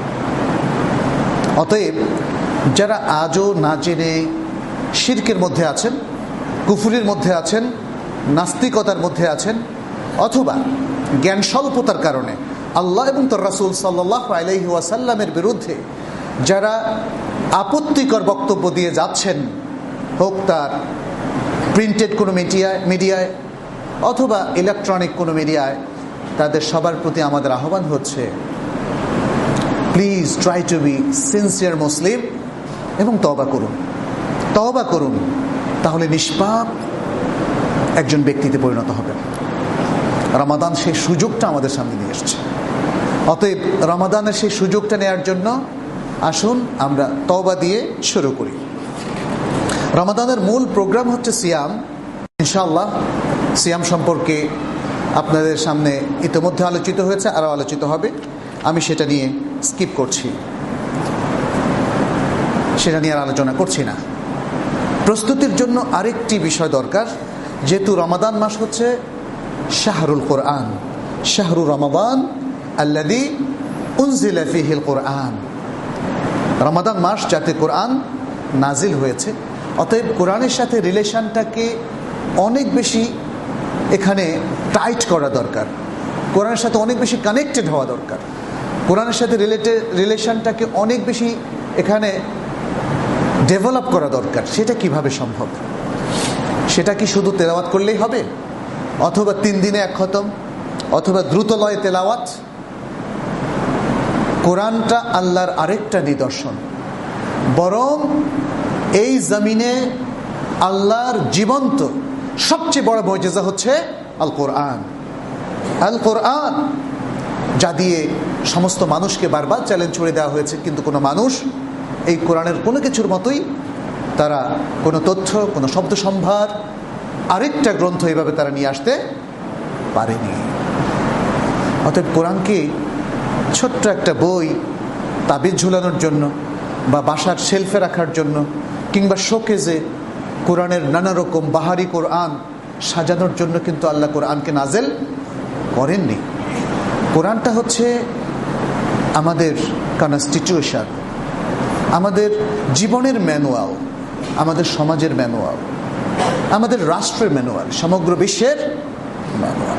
অতএব যারা আজও না জেনে শিরকের মধ্যে আছেন, কুফরির মধ্যে আছেন, নাস্তিকতার মধ্যে আছেন, অথবা জ্ঞান স্বল্পতার কারণে আল্লাহ এবং তার রাসূল সাল্লাল্লাহু আলাইহি ওয়াসাল্লামের বিরুদ্ধে যারা আপত্তিকর বক্তব্য দিয়ে যাচ্ছেন, হোক তার প্রিন্টেড কোনো মিডিয়ায় মিডিয়ায় অথবা ইলেকট্রনিক কোনো মিডিয়ায়, তাদের সবার প্রতি আমাদের আহ্বান হচ্ছে, please try to be sincere Muslim এবং তওবা করুন। তওবা করুন, তাহলে নিষ্পাপ একজন ব্যক্তিতে পরিণত হবে। রমাদান সেই সুযোগটা আমাদের সামনে নিয়ে এসেছে। অতএব রমাদানের সেই সুযোগটা নেওয়ার জন্য আসুন আমরা তওবা দিয়ে শুরু করি। রমাদানের মূল প্রোগ্রাম হচ্ছে সিয়াম। ইনশাআল্লাহ সিয়াম সম্পর্কে আপনাদের সামনে ইতিমধ্যে আলোচিত হয়েছে, আরও আলোচিত হবে। আমি সেটা নিয়ে স্কিপ করছি, সেটা নিয়ে আর আলোচনা করছি না। প্রস্তুতির জন্য আরেকটি বিষয় দরকার, যেহেতু রমাদান মাস হচ্ছে শাহরুল কোরআন, শাহরু রমাদান আল্লাযী উনজিলা ফীহিল কোরআন। রমাদান মাস যাতে কোরআন নাজিল হয়েছে, অতএব কোরআনের সাথে রিলেশনটাকে অনেক বেশি এখানে টাইট করা দরকার, কোরআনের সাথে অনেক বেশি কানেক্টেড হওয়া দরকার, কোরআনের সাথে রিলেটেড রিলেশনটাকে অনেক বেশি এখানে ডেভেলপ করা দরকার। সেটা কিভাবে সম্ভব? সেটা কি শুধু তেলাওয়াত করলেই হবে, অথবা তিন দিনে এক খতম, অথবা দ্রুত লয়ে তেলাওয়াত? কোরআনটা আল্লাহর আরেকটা নিদর্শন, বরং এই জমিনে আল্লাহর জীবন্ত সবচেয়ে বড় মুজিজা হচ্ছে আল কোরআন। আল কোরআন যা দিয়ে সমস্ত মানুষকে বারবার চ্যালেঞ্জ ছুড়ে দেওয়া হয়েছে, কিন্তু কোনো মানুষ এই কোরআনের কোনো কিছুর মতোই তারা কোনো তথ্য, কোনো শব্দ সম্ভার, আরেকটা গ্রন্থ এইভাবে তারা নিয়ে আসতে পারেনি। অতএব কোরআনকে ছোট্ট একটা বই, তাবিজ ঝুলানোর জন্য, বা বাসার শেলফে রাখার জন্য কিংবা শোকেজে কোরআনের নানা রকম বাহারি কোরআন সাজানোর জন্য কিন্তু আল্লাহ কোরআনকে নাজেল করেননি। কোরআনটা হচ্ছে আমাদের কনস্টিটিউশন, আমাদের জীবনের ম্যানুয়াল, আমাদের সমাজের ম্যানুয়াল, আমাদের রাষ্ট্রের ম্যানুয়াল, সমগ্র বিশ্বের ম্যানুয়াল।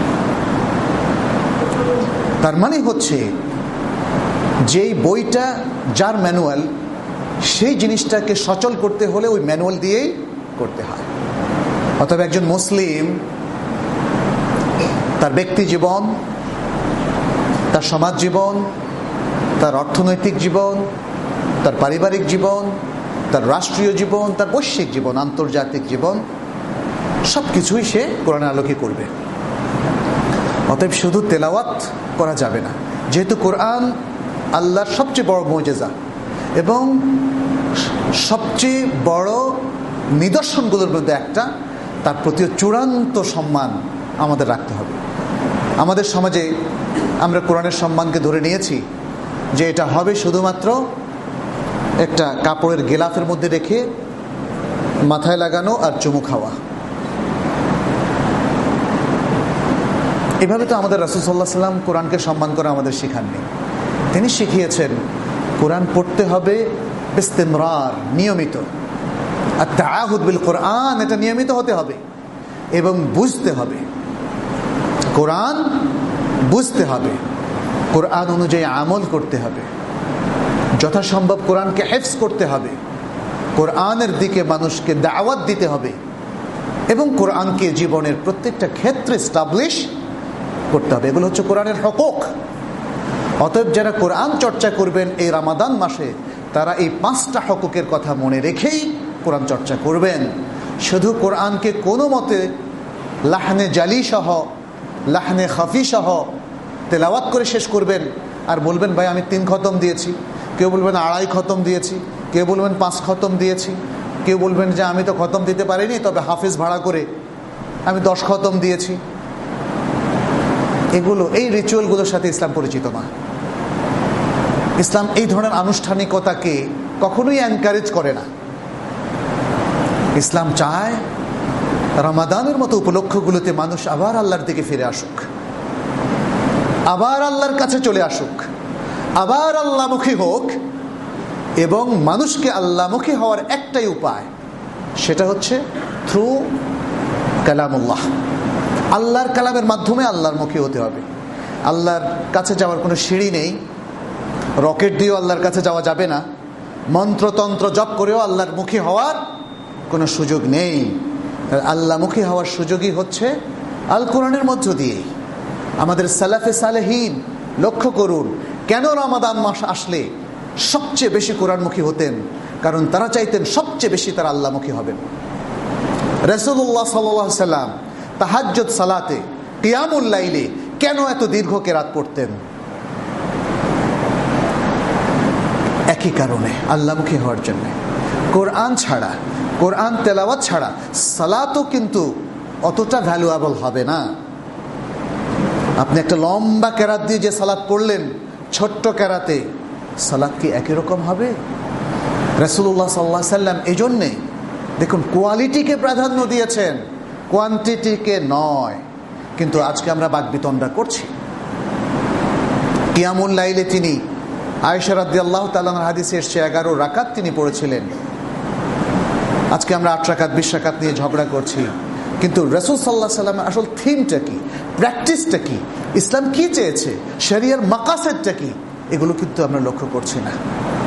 তার মানে হচ্ছে যেই বইটা যার ম্যানুয়াল, সেই জিনিসটাকে সচল করতে হলে ওই ম্যানুয়াল দিয়েই করতে হয়। অতএব একজন মুসলিম তার ব্যক্তি জীবন, তার সমাজ জীবন, তার অর্থনৈতিক জীবন, তার পারিবারিক জীবন, তার রাষ্ট্রীয় জীবন, তার বৈশ্বিক জীবন, আন্তর্জাতিক জীবন, সব কিছুই সে কোরআনের আলোকে করবে। অতএব শুধু তেলাওয়াত করা যাবে না, যেহেতু কোরআন আল্লাহর সবচেয়ে বড় মুজিজা এবং সবচেয়ে বড় নিদর্শনগুলোর মধ্যে একটা, তার প্রতি চূড়ান্ত সম্মান আমাদের রাখতে হবে। আমাদের সমাজে আমরা কোরআনের সম্মানকে ধরে নিয়েছি যে এটা হবে শুধুমাত্র একটা কাপড়ের গেলাফের মধ্যে রেখে মাথায় লাগানো আর চুমু খাওয়া। এভাবে তো আমাদের রাসূল সাল্লাল্লাহু আলাইহি ওয়াসাল্লাম কোরআনকে সম্মান করে আমাদের শেখাননি। তিনি শিখিয়েছেন কোরআন পড়তে হবে ইস্তিমরার, নিয়মিত। আর তাআহুদ বিল কোরআন, এটা নিয়মিত হতে হবে এবং বুঝতে হবে। কোরআন বুঝতে হবে, কোরআন অনুযায়ী আমল করতে হবে, যথাসম্ভব কোরআনকে হেফজ করতে হবে, কোরআনের দিকে মানুষকে দাওয়াত দিতে হবে এবং কোরআনকে জীবনের প্রত্যেকটা ক্ষেত্রে এস্টাবলিশ করতে হবে। এগুলো হচ্ছে কোরআনের হকুক। অতএব যারা কোরআন চর্চা করবেন এই রমাদান মাসে, তারা এই পাঁচটা হকুকের কথা মনে রেখেই কোরআন চর্চা করবেন। শুধু কোরআনকে কোনো মতে লাহনে জালি সহ, লাহনে খাফি সহ তেলাওয়াত করে শেষ করবেন আর বলবেন ভাই আমি তিন খতম দিয়েছি, কেউ বলবেন আড়াই খতম দিয়েছি, কেউ বলবেন পাঁচ খতম দিয়েছি, কেউ বলবেন যে আমি তো খতম দিতে পারিনি, তবে হাফিজ ভাড়া করে আমি দশ খতম দিয়েছি। এগুলো, এই রিচুয়ালগুলোর সাথে ইসলাম পরিচিত না। ইসলাম এই ধরনের আনুষ্ঠানিকতাকে কখনোই এনকারেজ করে না। ইসলাম চায় রমাদানের মতো উপলক্ষগুলোতে মানুষ আবার আল্লাহর দিকে ফিরে আসুক, আবার আল্লাহর কাছে চলে আসুক, আবার আল্লাহমুখী হোক। এবং মানুষকে আল্লাহমুখী হওয়ার একটাই উপায়, সেটা হচ্ছে থ্রু কালামুল্লাহ। আল্লাহর কালামের মাধ্যমে আল্লাহর মুখী হতে হবে। আল্লাহর কাছে যাওয়ার কোনো সিঁড়ি নেই, রকেট দিয়েও আল্লাহর কাছে যাওয়া যাবে না, মন্ত্রতন্ত্র জপ করেও আল্লাহর মুখী হওয়ার কোনো সুযোগ নেই। আল্লাহমুখী হওয়ার সুযোগই হচ্ছে আল কোরআনের মধ্য দিয়ে। আমাদের সালাফে সালেহীন লক্ষ্য করুন, কেন রমাদান মাস আসলে সবচেয়ে বেশি কোরআনমুখী হতেন? কারণ তারা চাইতেন সবচেয়ে বেশি তারা আল্লাহমুখী হবেন। রাসূলুল্লাহ সাল্লাল্লাহু আলাইহি ওয়াসাল্লাম তাহাজ্জুদ সালাতে, কিয়ামুল লাইলে কেন এত দীর্ঘ কেরাত পড়তেন? একই কারণে, আল্লাহমুখী হওয়ার জন্য। কোরআন ছাড়া, কোরআন তেলাওয়াত ছাড়া সালাতও কিন্তু অতটা ভ্যালুয়েবল হবে না। আপনি একটা লম্বা কেরাত দিয়ে যে সালাত পড়লেন, ছোট্ট কেরাতে সালাত কি একই রকম হবে? রাসূলুল্লাহ সাল্লাল্লাহু আলাইহি ওয়াসাল্লাম এই জন্যে দেখুন কোয়ালিটিকে প্রাধান্য দিয়েছেন, কোয়ান্টিটিকে নয়। কিন্তু আজকে আমরা বাকবিতণ্ডা করছি। কিয়ামুল লাইলে তিনি, আয়েশা রাদিয়াল্লাহু তাআলা আনহার হাদিসে এসেছে এগারো রাকাত তিনি পড়েছিলেন। আজকে আমরা আট রাকাত বিশ রাকাত নিয়ে ঝগড়া করছি। কিন্তু রাসূল সাল্লাল্লাহু আলাইহি ওয়াসাল্লাম আসল থিমটা কি, প্র্যাকটিসটা কি, ইসলাম কি চেয়েছে, শরিয়ার মাকাসেদটা কি, এগুলো কিন্তু আমরা লক্ষ্য করছি না।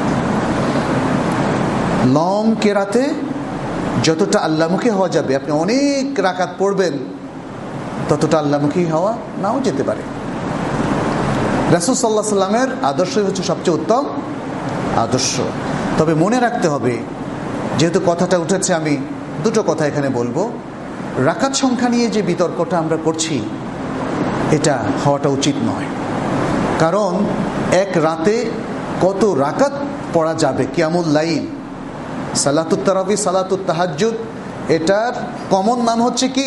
লং কেরাতে যতটা আল্লাহমুখী হওয়া যাবে, আপনি অনেক রাকাত পড়বেন, ততটা আল্লাহমুখী হওয়া নাও যেতে পারে। রাসূল সাল্লাল্লাহু আলাইহি ওয়াসাল্লামের আদর্শ হচ্ছে সবচেয়ে উত্তম আদর্শ। তবে মনে রাখতে হবে, যেহেতু কথাটা উঠেছে, আমি দুটো কথা এখানে বলবো। রাকাত সংখ্যা নিয়ে যে বিতর্কটা আমরা করছি, এটা হওয়াটা উচিত নয়। কারণ এক রাতে কত রাকাত পড়া যাবে, কিয়ামুল লাইল, সালাতুত তারাবি, সালাতুত তাহাজ্জুদ, এটার কমন নাম হচ্ছে কি?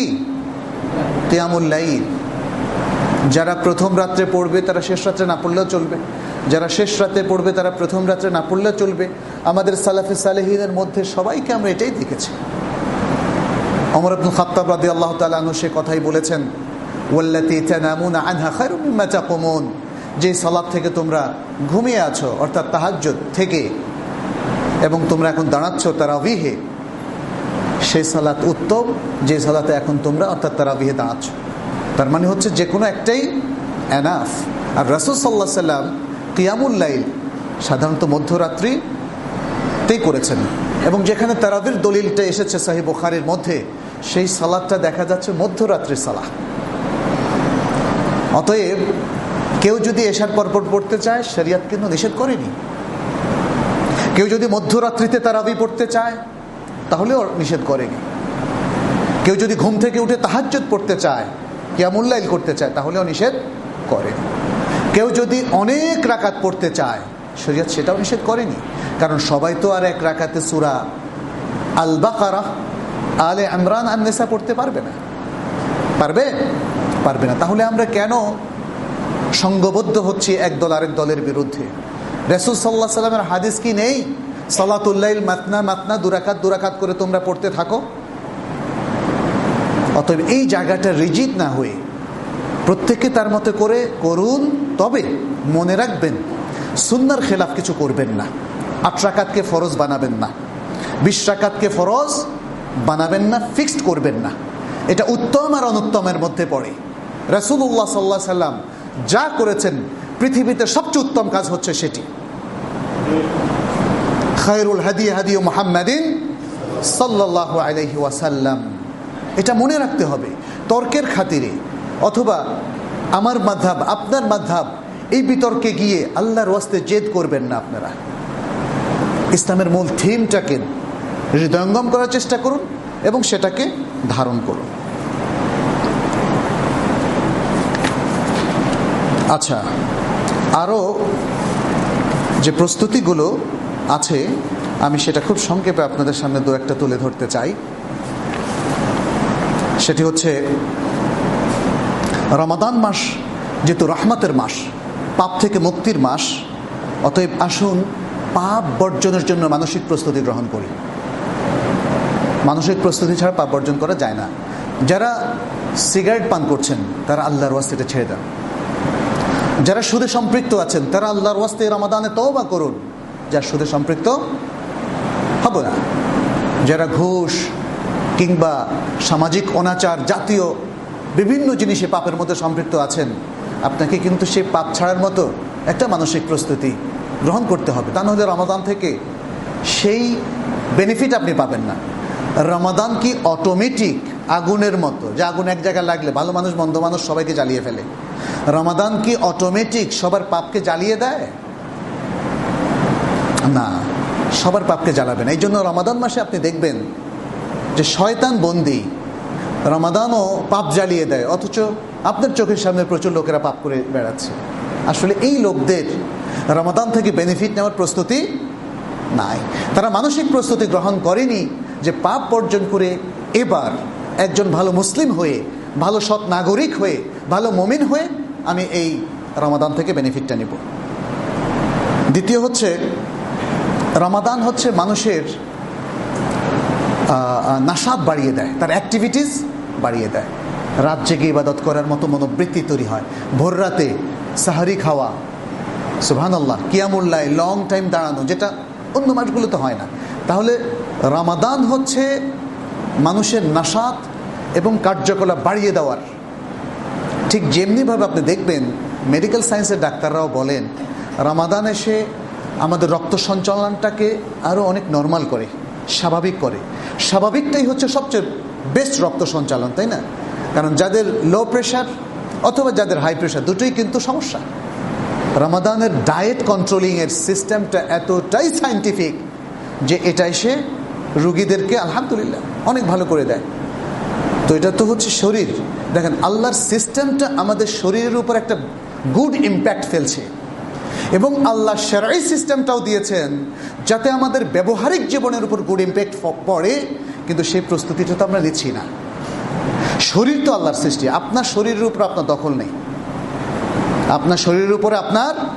কিয়ামুল লাইল। যারা প্রথম রাত্রে পড়বে তারা শেষ রাত্রে না পড়লেও চলবে, যারা শেষ রাতে পড়বে তারা প্রথম রাত্রে না পড়লে চলবে। আমাদের সালাফে সালেহিনের মধ্যে সবাইকে আমরা এটাই দেখেছি। ওমর ইবনে খাত্তাব রাদিয়াল্লাহু তাআলা আনহু সে কথাই বলেছেন, ওয়াল্লাতী তানামুনা আনহা খায়রুম মিম্মা তাকুমুন, যে সালাত থেকে তোমরা ঘুমিয়ে আছো অর্থাৎ তাহাজ্জুদ থেকে, এবং তোমরা এখন দাঁড়াচ্ছ তারাবিহে, সেই সালাত উত্তম যে সালাতে এখন তোমরা অর্থাৎ তারাবিহে দাঁড়াচ্ছ। তার মানে হচ্ছে যে কোনো একটাই এনাফ। আর রাসূল সাল্লাল্লাহু আলাইহি সাল্লাম কিয়ামুল লাইল সাধারণত মধ্যরাত্রিতেই করেছেন, এবং যেখানে তারাবির দলিলটা এসেছে সহিহ বুখারীর মধ্যে, সেই সালাতটা দেখা যাচ্ছে মধ্যরাত্রির সালাহ। অতএব কেউ যদি এশার পরপর পড়তে চায় শরীয়ত কিন্তু নিষেধ করেনি। কেউ যদি মধ্যরাত্রিতে তারাবি পড়তে চায় তাহলেও নিষেধ করেনি। কেউ যদি ঘুম থেকে উঠে তাহাজ্জুদ পড়তে চায়, কিয়ামুল লাইল করতে চায়, তাহলেও নিষেধ করেনি। কেউ যদি অনেক রাকাত পড়তে চায় শরীয়ত সেটাও নিষেধ করেনি, কারণ সবাই তো আর এক রাকাতে সূরা আল বাকারা, আলে ইমরান আর নিসা পড়তে পারবে না। পারবে পারবে না। তাহলে আমরা কেন সংঘবদ্ধ হচ্ছি একদল আরেক দলের বিরুদ্ধে? রাসূল সাল্লাল্লাহু আলাইহি সাল্লামের হাদিস কি নেই সালাতুল লাইল মাতনা মাতনা দুরাকাত দুরাকাত করে তোমরা পড়তে থাকো? অতএব এই জায়গাটা রিজিড না হয়ে প্রত্যেককে তার মতে করে করুন। তবে মনে রাখবেন সুন্নাহর খেলাফ কিছু করবেন না। আট রাকাতকে ফরজ বানাবেন না, বিশ রাকাতকে ফরজ বানাবেন না, ফিক্সড করবেন না। এটা উত্তম আর অনুত্তমের মধ্যে পড়ে। রাসূলুল্লাহ সাল্লাল্লাহু আলাইহি সাল্লাম যা করেছেন পৃথিবীতে সবচেয়ে উত্তম কাজ হচ্ছে সেটি। খায়রুল হাদি হাদি মুহাম্মাদিন সাল্লাল্লাহু আলাইহি ওয়াসাল্লাম। এটা মনে রাখতে হবে। তর্কের খাতিরে অথবা আমার মাযহাব আপনার মাযহাব এই বিতর্কে গিয়ে আল্লাহর ওয়াস্তে জেদ করবেন না। আপনারা ইসলামের মূল থিমটাকে হৃদয়ঙ্গম করার চেষ্টা করুন এবং সেটাকে ধারণ করুন। আচ্ছা, আরও যে প্রস্তুতিগুলো আছে আমি সেটা খুব সংক্ষেপে আপনাদের সামনে দু একটা তুলে ধরতে চাই। সেটি হচ্ছে রমাদান মাস যেহেতু রহমতের মাস, পাপ থেকে মুক্তির মাস, অতএব আসুন পাপ বর্জনের জন্য মানসিক প্রস্তুতি গ্রহণ করি। মানসিক প্রস্তুতি ছাড়া পাপ বর্জন করা যায় না। যারা সিগারেট পান করছেন তারা আল্লাহর ওয়াস্তে ছেড়ে দেন। যারা সুদে সম্পৃক্ত আছেন তারা আল্লাহর ওয়াস্তে রমাদানে তওবা করুন, যার সুদে সম্পৃক্ত হব না। যারা ঘুষ কিংবা সামাজিক অনাচার জাতীয় বিভিন্ন জিনিসে পাপের মধ্যে সম্পৃক্ত আছেন, আপনাকে কিন্তু সেই পাপ ছাড়ার মতো একটা মানসিক প্রস্তুতি গ্রহণ করতে হবে। তা নাহলে রমাদান থেকে সেই বেনিফিট আপনি পাবেন না। রমাদান কি অটোমেটিক আগুনের মতো, যে আগুন এক জায়গায় লাগলে ভালো মানুষ মন্দ মানুষ সবাইকে জ্বালিয়ে ফেলে? রমাদান কি অটোমেটিক সবার পাপকে জ্বালিয়ে দেয়? না, সবার পাপকে জ্বালাবে না। এই জন্য রমাদান মাসে আপনি দেখবেন যে শয়তান বন্দী, রমাদানও পাপ জ্বালিয়ে দেয়, অথচ আপনার চোখের সামনে প্রচুর লোকেরা পাপ করে বেড়াচ্ছে। আসলে এই লোকদের রমাদান থেকে বেনিফিট নেওয়ার প্রস্তুতি নাই। তারা মানসিক প্রস্তুতি গ্রহণ করেনি যে পাপ বর্জন করে এবার একজন ভালো মুসলিম হয়ে, ভালো সৎ নাগরিক হয়ে, ভালো মুমিন হয়ে আমি এই রমাদান থেকে বেনিফিটটা নেব। দ্বিতীয় হচ্ছে রমাদান হচ্ছে মানুষের নাশাত বাড়িয়ে দেয়, তার অ্যাক্টিভিটিস বাড়িয়ে দেয়। রাত জেগে ইবাদত করার মতো মনোবৃত্তি তৈরি হয়। ভোর রাতে সাহারি খাওয়া, সুবহানাল্লাহ, কিয়ামুল লাইল, লং টাইম দাঁড়ানো, যেটা অন্য মাসগুলোতে হয় না। তাহলে রমাদান হচ্ছে মানুষের নাশাত এবং কার্যকলাপ বাড়িয়ে দেওয়ার। ঠিক যেমনিভাবে আপনি দেখবেন মেডিকেল সায়েন্সের ডাক্তাররাও বলেন রমাদান এসে আমাদের রক্ত সঞ্চালনটাকে আরও অনেক নর্মাল করে, স্বাভাবিক করে। স্বাভাবিকটাই হচ্ছে সবচেয়ে বেস্ট রক্ত সঞ্চালন, তাই না? কারণ যাদের লো প্রেশার অথবা যাদের হাই প্রেশার দুটোই কিন্তু সমস্যা। রমাদানের ডায়েট কন্ট্রোলিংয়ের সিস্টেমটা এতটাই সায়েন্টিফিক যে এটা এসে রুগীদেরকে আলহামদুলিল্লাহ অনেক ভালো করে দেয়। তো এটা তো হচ্ছে শরীর। দেখেন আল্লাহর সিস্টেমটা আমাদের শরীরের উপর একটা গুড ইম্প্যাক্ট ফেলছে, এবং আল্লাহ শরঈ সিস্টেমটাও দিয়েছেন যাতে আমাদের ব্যবহারিক জীবনের উপর গুড ইম্প্যাক্ট পড়ে, কিন্তু সেই প্রস্তুতিটা তো আমরা নিচ্ছি না। শরীর তো আল্লাহর সৃষ্টি, আপনার শরীরের উপর আপনার দখল নেই। আপনার শরীরের উপরে আপনার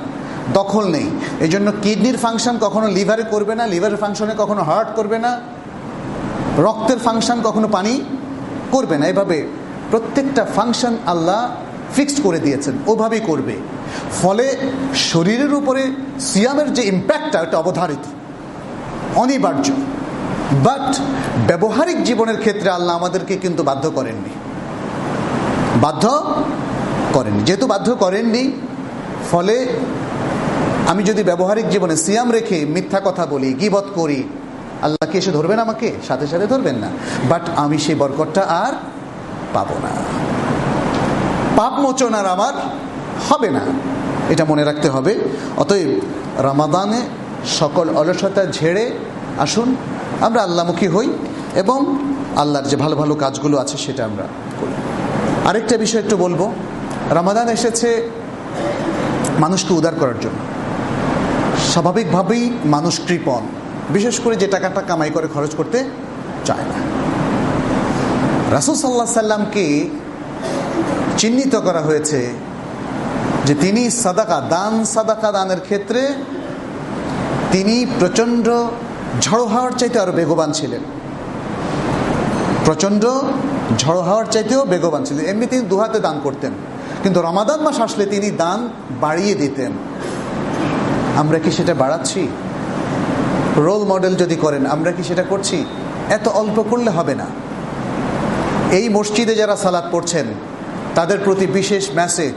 দখল নেই। এই জন্য কিডনির ফাংশন কখনো লিভারে করবে না, লিভারের ফাংশনে কখনো হার্ট করবে না, রক্তের ফাংশন কখনো পানি করবে না। এভাবে প্রত্যেকটা ফাংশন আল্লাহ ফিক্সড করে দিয়েছেন, ওভাবেই করবে। ফলে শরীরের উপরে সিয়ামের যে ইম্প্যাক্টটা ওটা অবধারিত, অনিবার্য। বাট ব্যবহারিক জীবনের ক্ষেত্রে আল্লাহ আমাদেরকে কিন্তু বাধ্য করেননি, বাধ্য করেননি। যেহেতু বাধ্য করেননি, ফলে আমি যদি ব্যবহারিক জীবনে সিয়াম রেখে মিথ্যা কথা বলি, গীবত করি, আল্লাহ কি এসে ধরবেন আমাকে? সাথে সাথে ধরবেন না, বাট আমি সেই বরকতটা আর পাবো না, পাপ মোচন আর আমার হবে না, এটা মনে রাখতে হবে। অতএব রমাদানে সকল অলসতা ঝেড়ে আসুন, আমরা আল্লাহমুখী হই এবং আল্লাহর যে ভালো ভালো কাজগুলো আছে সেটা আমরা করি। আরেকটা বিষয় একটু বলবো, রমাদান এসেছে মানুষকে উদার করার জন্য। স্বাভাবিকভাবেই মানুষ কৃপণ, বিশেষ করে যে টাকাটা কামাই করে খরচ করতে চায় না। রাসূল সাল্লাল্লাহু আলাইহি সাল্লামকে চিহ্নিত করা হয়েছে যে তিনি সাদাকা দান, সাদাকা দানের ক্ষেত্রে তিনি প্রচণ্ড ঝড়ো হাওয়ার চাইতে আরো বেগবান ছিলেন, প্রচণ্ড ঝড়ো হাওয়ার চাইতেও বেগবান ছিলেন। এমনি তিনি দুহাতে দান করতেন, কিন্তু রমাদান মাস আসলে তিনি দান বাড়িয়ে দিতেন। আমরা কি সেটা বাড়াচ্ছি? রোল মডেল যদি করেন, আমরা কি সেটা করছি? এত অল্প করলে হবে না। এই মসজিদে যারা সালাত পড়ছেন তাদের প্রতি বিশেষ মেসেজ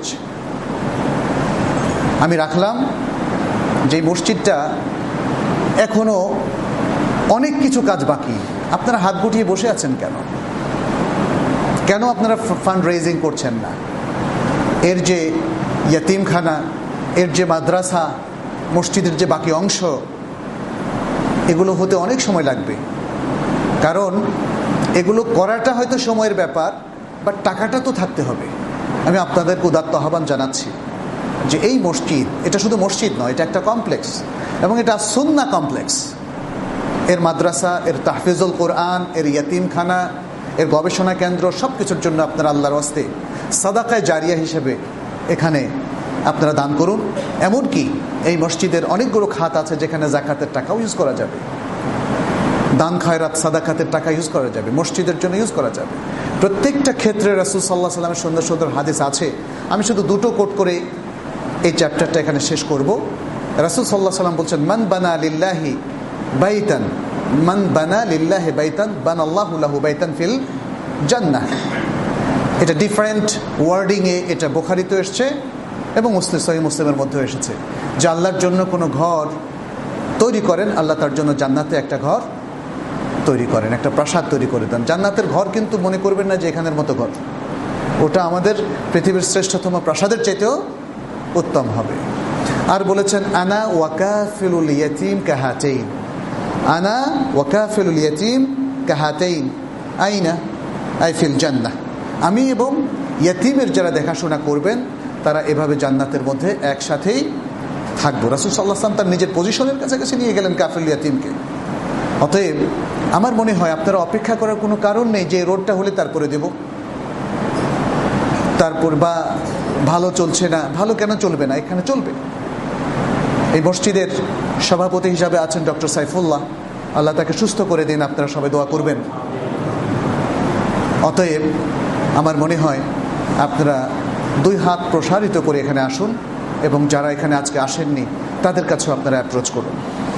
আমি রাখলাম, যে মসজিদটা এখনো অনেক কিছু কাজ বাকি। আপনারা হাত গুটিয়ে বসে আছেন কেন? কেন আপনারা ফান্ড রেজিং করছেন না? এর যে ইয়াতিমখানা, এর যে মাদ্রাসা, মসজিদের যে বাকি অংশ, এগুলো হতে অনেক সময় লাগবে। কারণ এগুলো করাটা হয়তো সময়ের ব্যাপার, বাট টাকাটা তো থাকতে হবে। আমি আপনাদেরকে উদাত্ত আহ্বান জানাচ্ছি যে এই মসজিদ, এটা শুধু মসজিদ নয়, এটা একটা কমপ্লেক্স, এবং এটা সুন্নাহ কমপ্লেক্স। এর মাদ্রাসা, এর তাহফিজুল কোরআন, এর ইয়াতিমখানা, এর গবেষণা কেন্দ্র, সব কিছুর জন্য আপনারা আল্লাহর ওয়াস্তে সাদাকায়ে জারিয়া হিসেবে এখানে আপনারা দান করুন। এমনকি এই মসজিদের অনেকগুলো খাত আছে যেখানে যাকাতের টাকাও ইউজ করা যাবে, দান খয়রাত সাদাকাতের টাকা ইউজ করা যাবে, মসজিদের জন্য ইউজ করা যাবে। প্রত্যেকটা ক্ষেত্রে রাসূল সাল্লাল্লাহু আলাইহি সাল্লামের সুন্দর সুন্দর হাদিস আছে। আমি শুধু দুটো কোট করে এই চ্যাপ্টারটা এখানে শেষ করব। রাসূল সাল্লাল্লাহু আলাইহি সাল্লাম বলছেন, মান বানা লিল্লাহি বাইতান, মান বানা লিল্লাহি বাইতান বানাল্লাহু লাহু বাইতান ফিল জান্নাহ। এটা ডিফারেন্ট ওয়ার্ডিংয়ে, এটা বুখারীতে এসেছে এবং মুসলিম সহিহ মুসলিমের মধ্যে এসেছে, যে আল্লাহর জন্য কোনো ঘর তৈরি করেন, আল্লাহ তার জন্য জান্নাতে একটা ঘর তৈরি করেন, একটা প্রাসাদ তৈরি করে দেন। জান্নাতের ঘর কিন্তু মনে করবেন না যে এখানের মতো ঘর, ওটা আমাদের পৃথিবীর শ্রেষ্ঠতম প্রাসাদের চাইতেও উত্তম হবে। আর বলেছেন, আনা ওয়াকাফিলুল ইয়াতীম কাহাতাইন, আনা ওয়াকাফিলুল ইয়াতীম কাহাতাইন আইনা আই ফিল জান্নাহ। আমি এবং ইয়াতীমের যারা দেখাশোনা করবেন তারা এভাবে জান্নাতের মধ্যে একসাথেই থাকবো। রাসূল সাল্লাল্লাহু আলাইহি ওয়াসাল্লাম তার নিজের পজিশনের কাছাকাছি নিয়ে গেলেন কাফিল ইয়াতীমকে। অতএব আমার মনে হয় আপনারা অপেক্ষা করার কোনো কারণ নেই যে রোডটা হলে তারপরে দেব, তারপর বা ভালো চলছে না, ভালো কেন চলবে না, এখানে চলবে। এই মসজিদের সভাপতি হিসাবে আছেন ডক্টর সাইফুল্লাহ, আল্লাহ তাকে সুস্থ করে দিন, আপনারা সবাই দোয়া করবেন। অতএব আমার মনে হয় আপনারা দুই হাত প্রসারিত করে এখানে আসুন এবং যারা এখানে আজকে আসেননি তাদের কাছেও আপনারা অ্যাপ্রোচ করুন।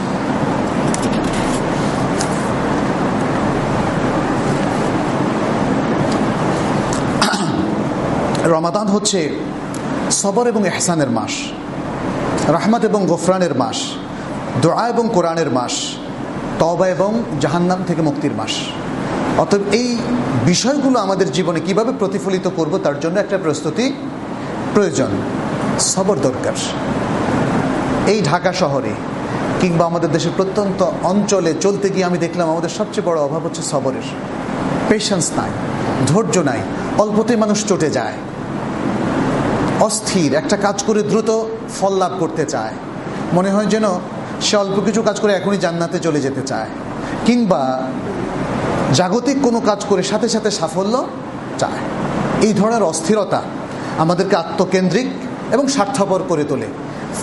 রমাদান হচ্ছে সবর এবং ইহসানের মাস, রহমত এবং গফরানের মাস, দোয়া এবং কোরআনের মাস, তওবা এবং জাহান্নাম থেকে মুক্তির মাস। অতএব এই বিষয়গুলো আমাদের জীবনে কিভাবে প্রতিফলিত করব তার জন্য একটা প্রস্তুতি প্রয়োজন, সবর দরকার। এই ঢাকা শহরে কিংবা আমাদের দেশের প্রত্যন্ত অঞ্চলে চলতে গিয়ে আমি দেখলাম আমাদের সবচেয়ে বড় অভাব হচ্ছে সবরের। পেশেন্স নাই, ধৈর্য নাই, অল্পতেই মানুষ চটে যায়, অস্থির, একটা কাজ করে দ্রুত ফল লাভ করতে চায়, মনে হয় যেন সে অল্প কিছু কাজ করে এখনই জান্নাতে চলে যেতে চায়, কিংবা জাগতিক কোনো কাজ করে সাথে সাথে সাফল্য চায়। এই ধরনের অস্থিরতা আমাদেরকে আত্মকেন্দ্রিক এবং স্বার্থপর করে তোলে।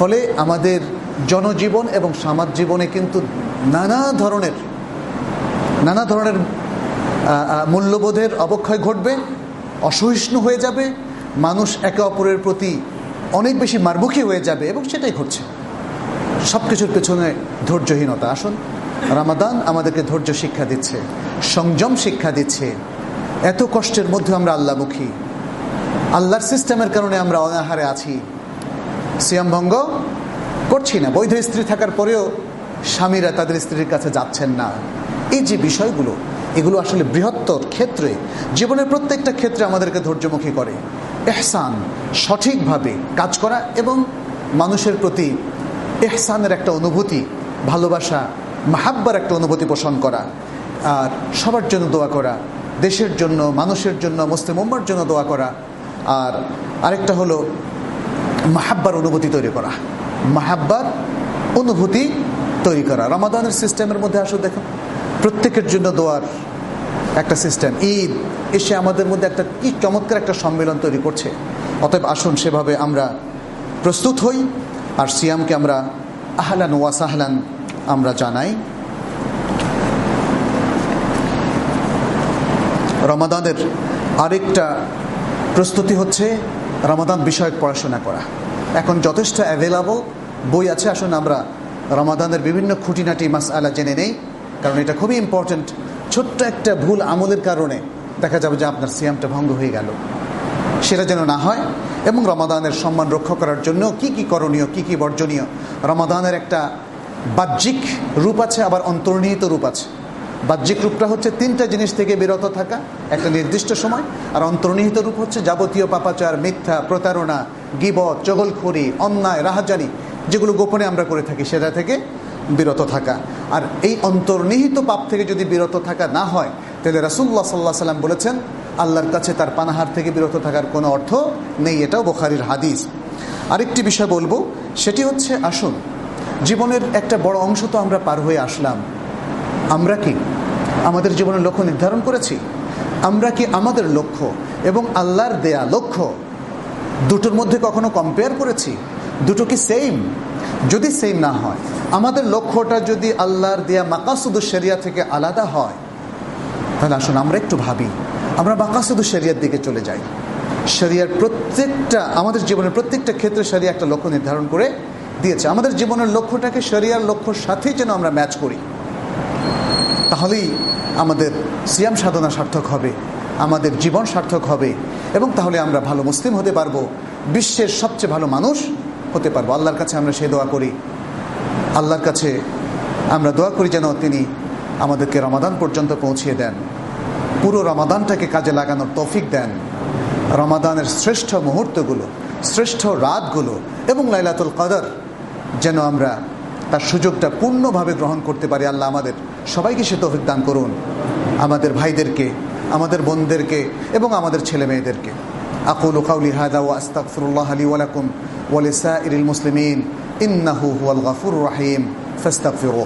ফলে আমাদের জনজীবন এবং সমাজ জীবনে কিন্তু নানা ধরনের নানা ধরনের মূল্যবোধের অবক্ষয় ঘটবে, অসহিষ্ণু হয়ে যাবে, মানুষ একে অপরের প্রতি অনেক বেশি মারমুখী হয়ে যাবে, এবং সেটাই ঘটছে। সব কিছুর পেছনে ধৈর্যহীনতা। আসুন, রমাদান আমাদেরকে ধৈর্য শিক্ষা দিচ্ছে, সংযম শিক্ষা দিচ্ছে। এত কষ্টের মধ্যে আমরা আল্লাহমুখী, আল্লাহর সিস্টেমের কারণে আমরা অনাহারে আছি, সিয়াম ভঙ্গ করছি না, বৈধ স্ত্রী থাকার পরেও স্বামীরা তাদের স্ত্রীর কাছে যাচ্ছেন না। এই যে বিষয়গুলো, এগুলো আসলে বৃহত্তর ক্ষেত্রে, জীবনের প্রত্যেকটা ক্ষেত্রে আমাদেরকে ধৈর্যমুখী করে। ইহসান, সঠিকভাবে কাজ করা এবং মানুষের প্রতি ইহসানের একটা অনুভূতি, ভালোবাসা, মাহাব্বার একটা অনুভূতি পোষণ করা, আর সবার জন্য দোয়া করা, দেশের জন্য, মানুষের জন্য, মুসলিম উম্মার জন্য দোয়া করা। আর আরেকটা হলো মাহাব্বার অনুভূতি তৈরি করা, মাহাব্বার অনুভূতি তৈরি করা। রমাদানের সিস্টেমের মধ্যে আসলে দেখুন, প্রত্যেকের জন্য দোয়ার একটা সিস্টেম। ঈদ এসে আমাদের মধ্যে একটা কি চমৎকার একটা সম্মেলন তৈরি করছে। অতএব আসুন সেভাবে আমরা প্রস্তুত হই, আর সিয়ামকে আমরা আহলান ওয়া সাহলান আমরা জানাই। রমাদানের আরেকটা প্রস্তুতি হচ্ছে রমাদান বিষয়ক পড়াশোনা করা। এখন যথেষ্ট অ্যাভেলেবল বই আছে। আসুন আমরা রমাদানের বিভিন্ন খুঁটিনাটি মাসআলা জেনে নেই, কারণ এটা খুবই ইম্পর্টেন্ট। ছোট্ট একটা ভুল আমলের কারণে দেখা যাবে যে আপনার সিয়ামটা ভঙ্গ হয়ে গেল, সেটা যেন না হয়। এবং রমাদানের সম্মান রক্ষা করার জন্য কি কি করণীয়, কি কি বর্জনীয়। রমাদানের একটা বাহ্যিক রূপ আছে, আবার অন্তর্নিহিত রূপ আছে। বাহ্যিক রূপটা হচ্ছে তিনটা জিনিস থেকে বিরত থাকা একটা নির্দিষ্ট সময়, আর অন্তর্নিহিত রূপ হচ্ছে যাবতীয় পাপাচার, মিথ্যা, প্রতারণা, গীবত, চগলখড়ি, অন্যায়, রাহাজানি, যেগুলো গোপনে আমরা করে থাকি, সেটা থেকে বিরত থাকা। আর এই অন্তর্নিহিত পাপ থেকে যদি বিরত থাকা না হয়, তাহলে রাসূলুল্লাহ সাল্লাল্লাহু আলাইহি সাল্লাম বলেছেন আল্লাহর কাছে তার পানাহার থেকে বিরত থাকার কোনো অর্থ নেই। এটাও বুখারীর হাদিস। আরেকটি বিষয় বলবো, সেটি হচ্ছে আসুন, জীবনের একটা বড় অংশ তো আমরা পার হয়ে আসলাম। আমরা কি আমাদের জীবনের লক্ষ্য নির্ধারণ করেছি? আমরা কি আমাদের লক্ষ্য এবং আল্লাহর দেয়া লক্ষ্য দুটোর মধ্যে কখনো কম্পেয়ার করেছি? দুটো কি সেম? যদি সেম না হয়, আমাদের লক্ষ্যটা যদি আল্লাহর দেয়া মাকাসুদুশ শরিয়া থেকে আলাদা হয়, তাহলে আসুন আমরা একটু ভাবি, আমরা মাকাসুদুশ শরিয়ার দিকে চলে যাই। শরিয়ার প্রত্যেকটা, আমাদের জীবনের প্রত্যেকটা ক্ষেত্রে শরিয়া একটা লক্ষ্য নির্ধারণ করে দিয়েছে। আমাদের জীবনের লক্ষ্যটাকে শরিয়ার লক্ষ্যর সাথেই যেন আমরা ম্যাচ করি, তাহলেই আমাদের সিয়াম সাধনা সার্থক হবে, আমাদের জীবন সার্থক হবে, এবং তাহলে আমরা ভালো মুসলিম হতে পারবো, বিশ্বের সবচেয়ে ভালো মানুষ হতে পারবো। আল্লাহর কাছে আমরা সেই দোয়া করি, আল্লাহর কাছে আমরা দোয়া করি যেন তিনি আমাদেরকে রমাদান পর্যন্ত পৌঁছিয়ে দেন, পুরো রমাদানটাকে কাজে লাগানোর তৌফিক দেন। রমাদানের শ্রেষ্ঠ মুহূর্তগুলো, শ্রেষ্ঠ রাতগুলো এবং লাইলাতুল কদর যেন আমরা তার সুযোগটা পূর্ণভাবে গ্রহণ করতে পারি। আল্লাহ আমাদের সবাইকে সে তৌফিক দান করুন, আমাদের ভাইদেরকে, আমাদের বোনদেরকে এবং আমাদের ছেলে মেয়েদেরকে। আকুলু কাউলি হাযা ওয়া আস্তাগফিরুল্লাহ লি ওয়া লাকুম ওয়া লিসাইরিল মুসলিমিন ইন্নাহু হুয়াল গফুরুর রহিম ফাস্তাগফিরুহ।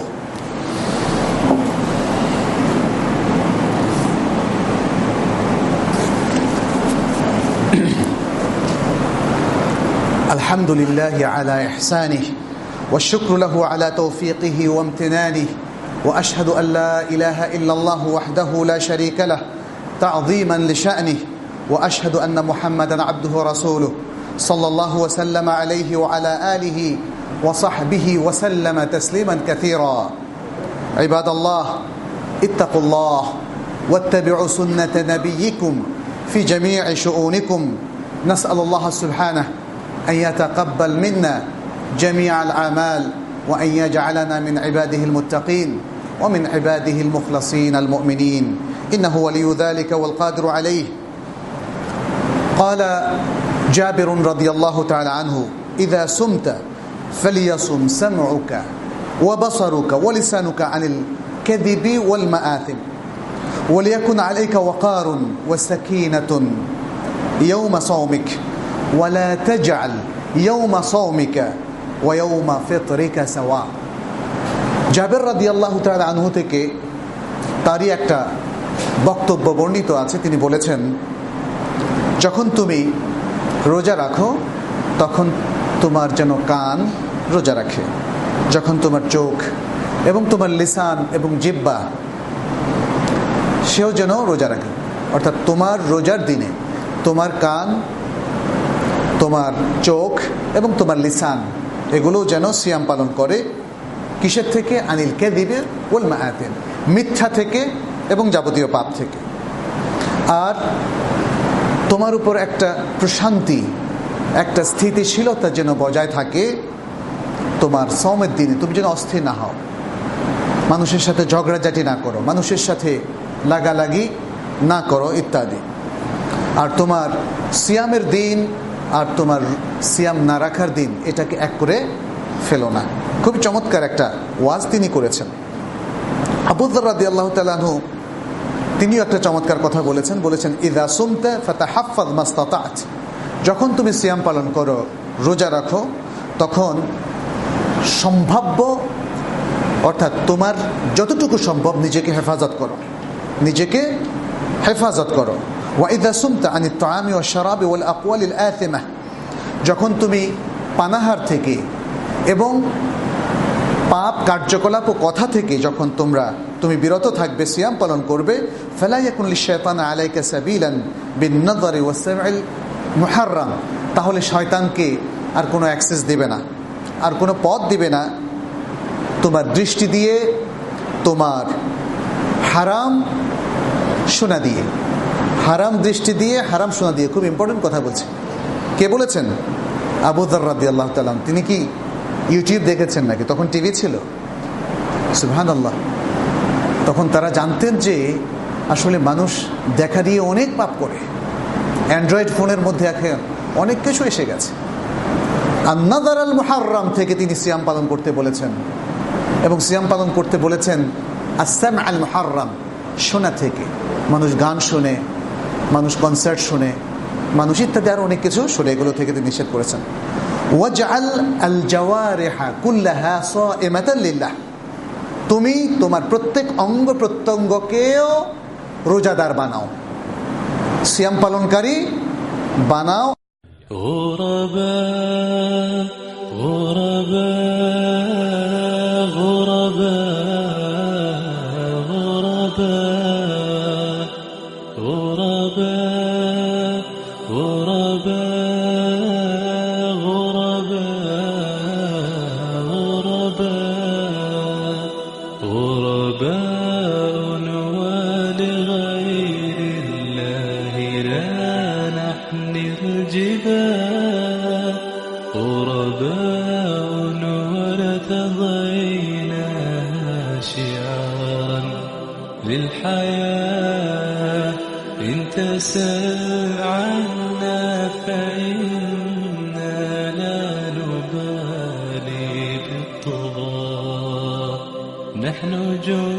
আলহামদুলিল্লাহি আলা ইহসানিহি والشكر له على توفيقه وامتنانه وأشهد أن لا إله إلا الله وحده لا شريك له تعظيما لشأنه وأشهد أن محمدا عبده ورسوله صلى الله وسلم عليه وعلى آله وصحبه وسلم تسليما كثيرا. عباد الله اتقوا الله واتبعوا سنة نبيكم في جميع شؤونكم. نسأل الله سبحانه أن يتقبل منا جميع الأعمال وأن يجعلنا من عباده المتقين ومن عباده المخلصين المؤمنين إنه ولي ذلك والقادر عليه. قال جابر رضي الله تعالى عنه إذا سمت فليصم سمعك وبصرك ولسانك عن الكذب والمآثم وليكن عليك وقار وسكينة يوم صومك ولا تجعل يوم صومك ويوم فطرك سواء. জাবের রাদিয়াল্লাহু তাআলা আনহু থেকে তারই একটা বক্তব্য বর্ণিত আছে। তিনি বলেছেন, যখন তুমি রোজা রাখো তখন তোমার যেন কান রোজা রাখে, যখন তোমার চোখ এবং তোমার লিসান এবং জিহ্বা সেও যেন রোজা রাখে। অর্থাৎ তোমার রোজার দিনে তোমার কান, তোমার চোখ এবং তোমার লিসান এগুলো যেন সিয়াম পালন করে। কিসের থেকে? আনিল কাযিবি ওয়াল মাআতিন, মিথ্যা থেকে এবং যাবতীয় পাপ থেকে। আর তোমার উপর একটা প্রশান্তি, একটা স্থিতিশীলতা যেন বজায় থাকে তোমার সওমের দিনে। তুমি যেন অস্থির না হও, মানুষের সাথে ঝগড়াঝাটি না করো, মানুষের সাথে লাগালাগি না করো ইত্যাদি। আর তোমার সিয়ামের দিন আর তোমার সিয়াম না রাখার দিন এটাকে এক করে ফেলো না। খুব চমৎকার একটা ওয়াজ তিনি করেছেন। আবু যর রাদিয়াল্লাহু তাআলা আনহু তিনিও একটা চমৎকার কথা বলেছেন। বলেছেন, ইযা সুমতা ফাতাহাফাজ মাস্তাতা'ত, যখন তুমি সিয়াম পালন করো, রোজা রাখো, তখন সম্ভাব্য অর্থাৎ তোমার যতটুকু সম্ভব নিজেকে হেফাজত করো, নিজেকে হেফাজত করো। ওয়া ইযা সুমতা আনিত তাআমি ওয়াশ শারাবি ওয়াল আকওয়ালিল আথিমা, যখন তুমি পানাহার থেকে এবং পাপ কার্যকলাপ ও কথা থেকে যখন তোমরা তুমি বিরত থাকবে, সিয়াম পালন করবে, ফালা ইয়াকুন লিশ-শায়তানি আলাইকা সাবিলান বিন-নাযরি ওয়াস-সাম'il মুহাররাম, তাহলে শয়তানকে আর কোনো অ্যাক্সেস দিবে না, আর কোনো পথ দিবে না তোমার দৃষ্টি দিয়ে, তোমার হারাম শোনা দিয়ে, হারাম দৃষ্টি দিয়ে, হারাম শোনা দিয়ে। খুব ইম্পর্টেন্ট কথা বলছে। কে বলেছেন? আবু যর রাদিয়াল্লাহু তাআলা। তিনি কি ইউটিউব দেখেছেন নাকি? তখন টিভি ছিল। সুবহানাল্লাহ। তখন তারা জানতেন যে আসলে মানুষ দেখা দিয়ে অনেক পাপ করে। অ্যান্ড্রয়েড ফোনের মধ্যে এখন অনেক কিছু এসে গেছে। আন-নাযার আল মুহাররাম থেকে তিনি সিয়াম পালন করতে বলেছেন, এবং সিয়াম পালন করতে বলেছেন আস-সাম' আল মুহাররাম, শোনা থেকে। মানুষ গান শোনে, মানুষ কনসার্ট শোনে, মানুষ ইত্যাদি আরো অনেক কিছু শোনে, এগুলো থেকে তিনি নিষেধ করেছেন। ওয়াজআল আল জাওয়ারিহা কুল্লাহা সাইমাতান লিল্লাহ, তুমি তোমার প্রত্যেক অঙ্গ প্রত্যঙ্গকেও রোজাদার বানাও, সিয়াম পালনকারী বানাও। غربا غربا غربا غربا غربا غربا غربا غربا غربا ولغير الله لا نحمل الجبال غرباء ولتضينا شعارا للحياة إن تسل عنا فإنا لا نبالي بالطغى نحن جند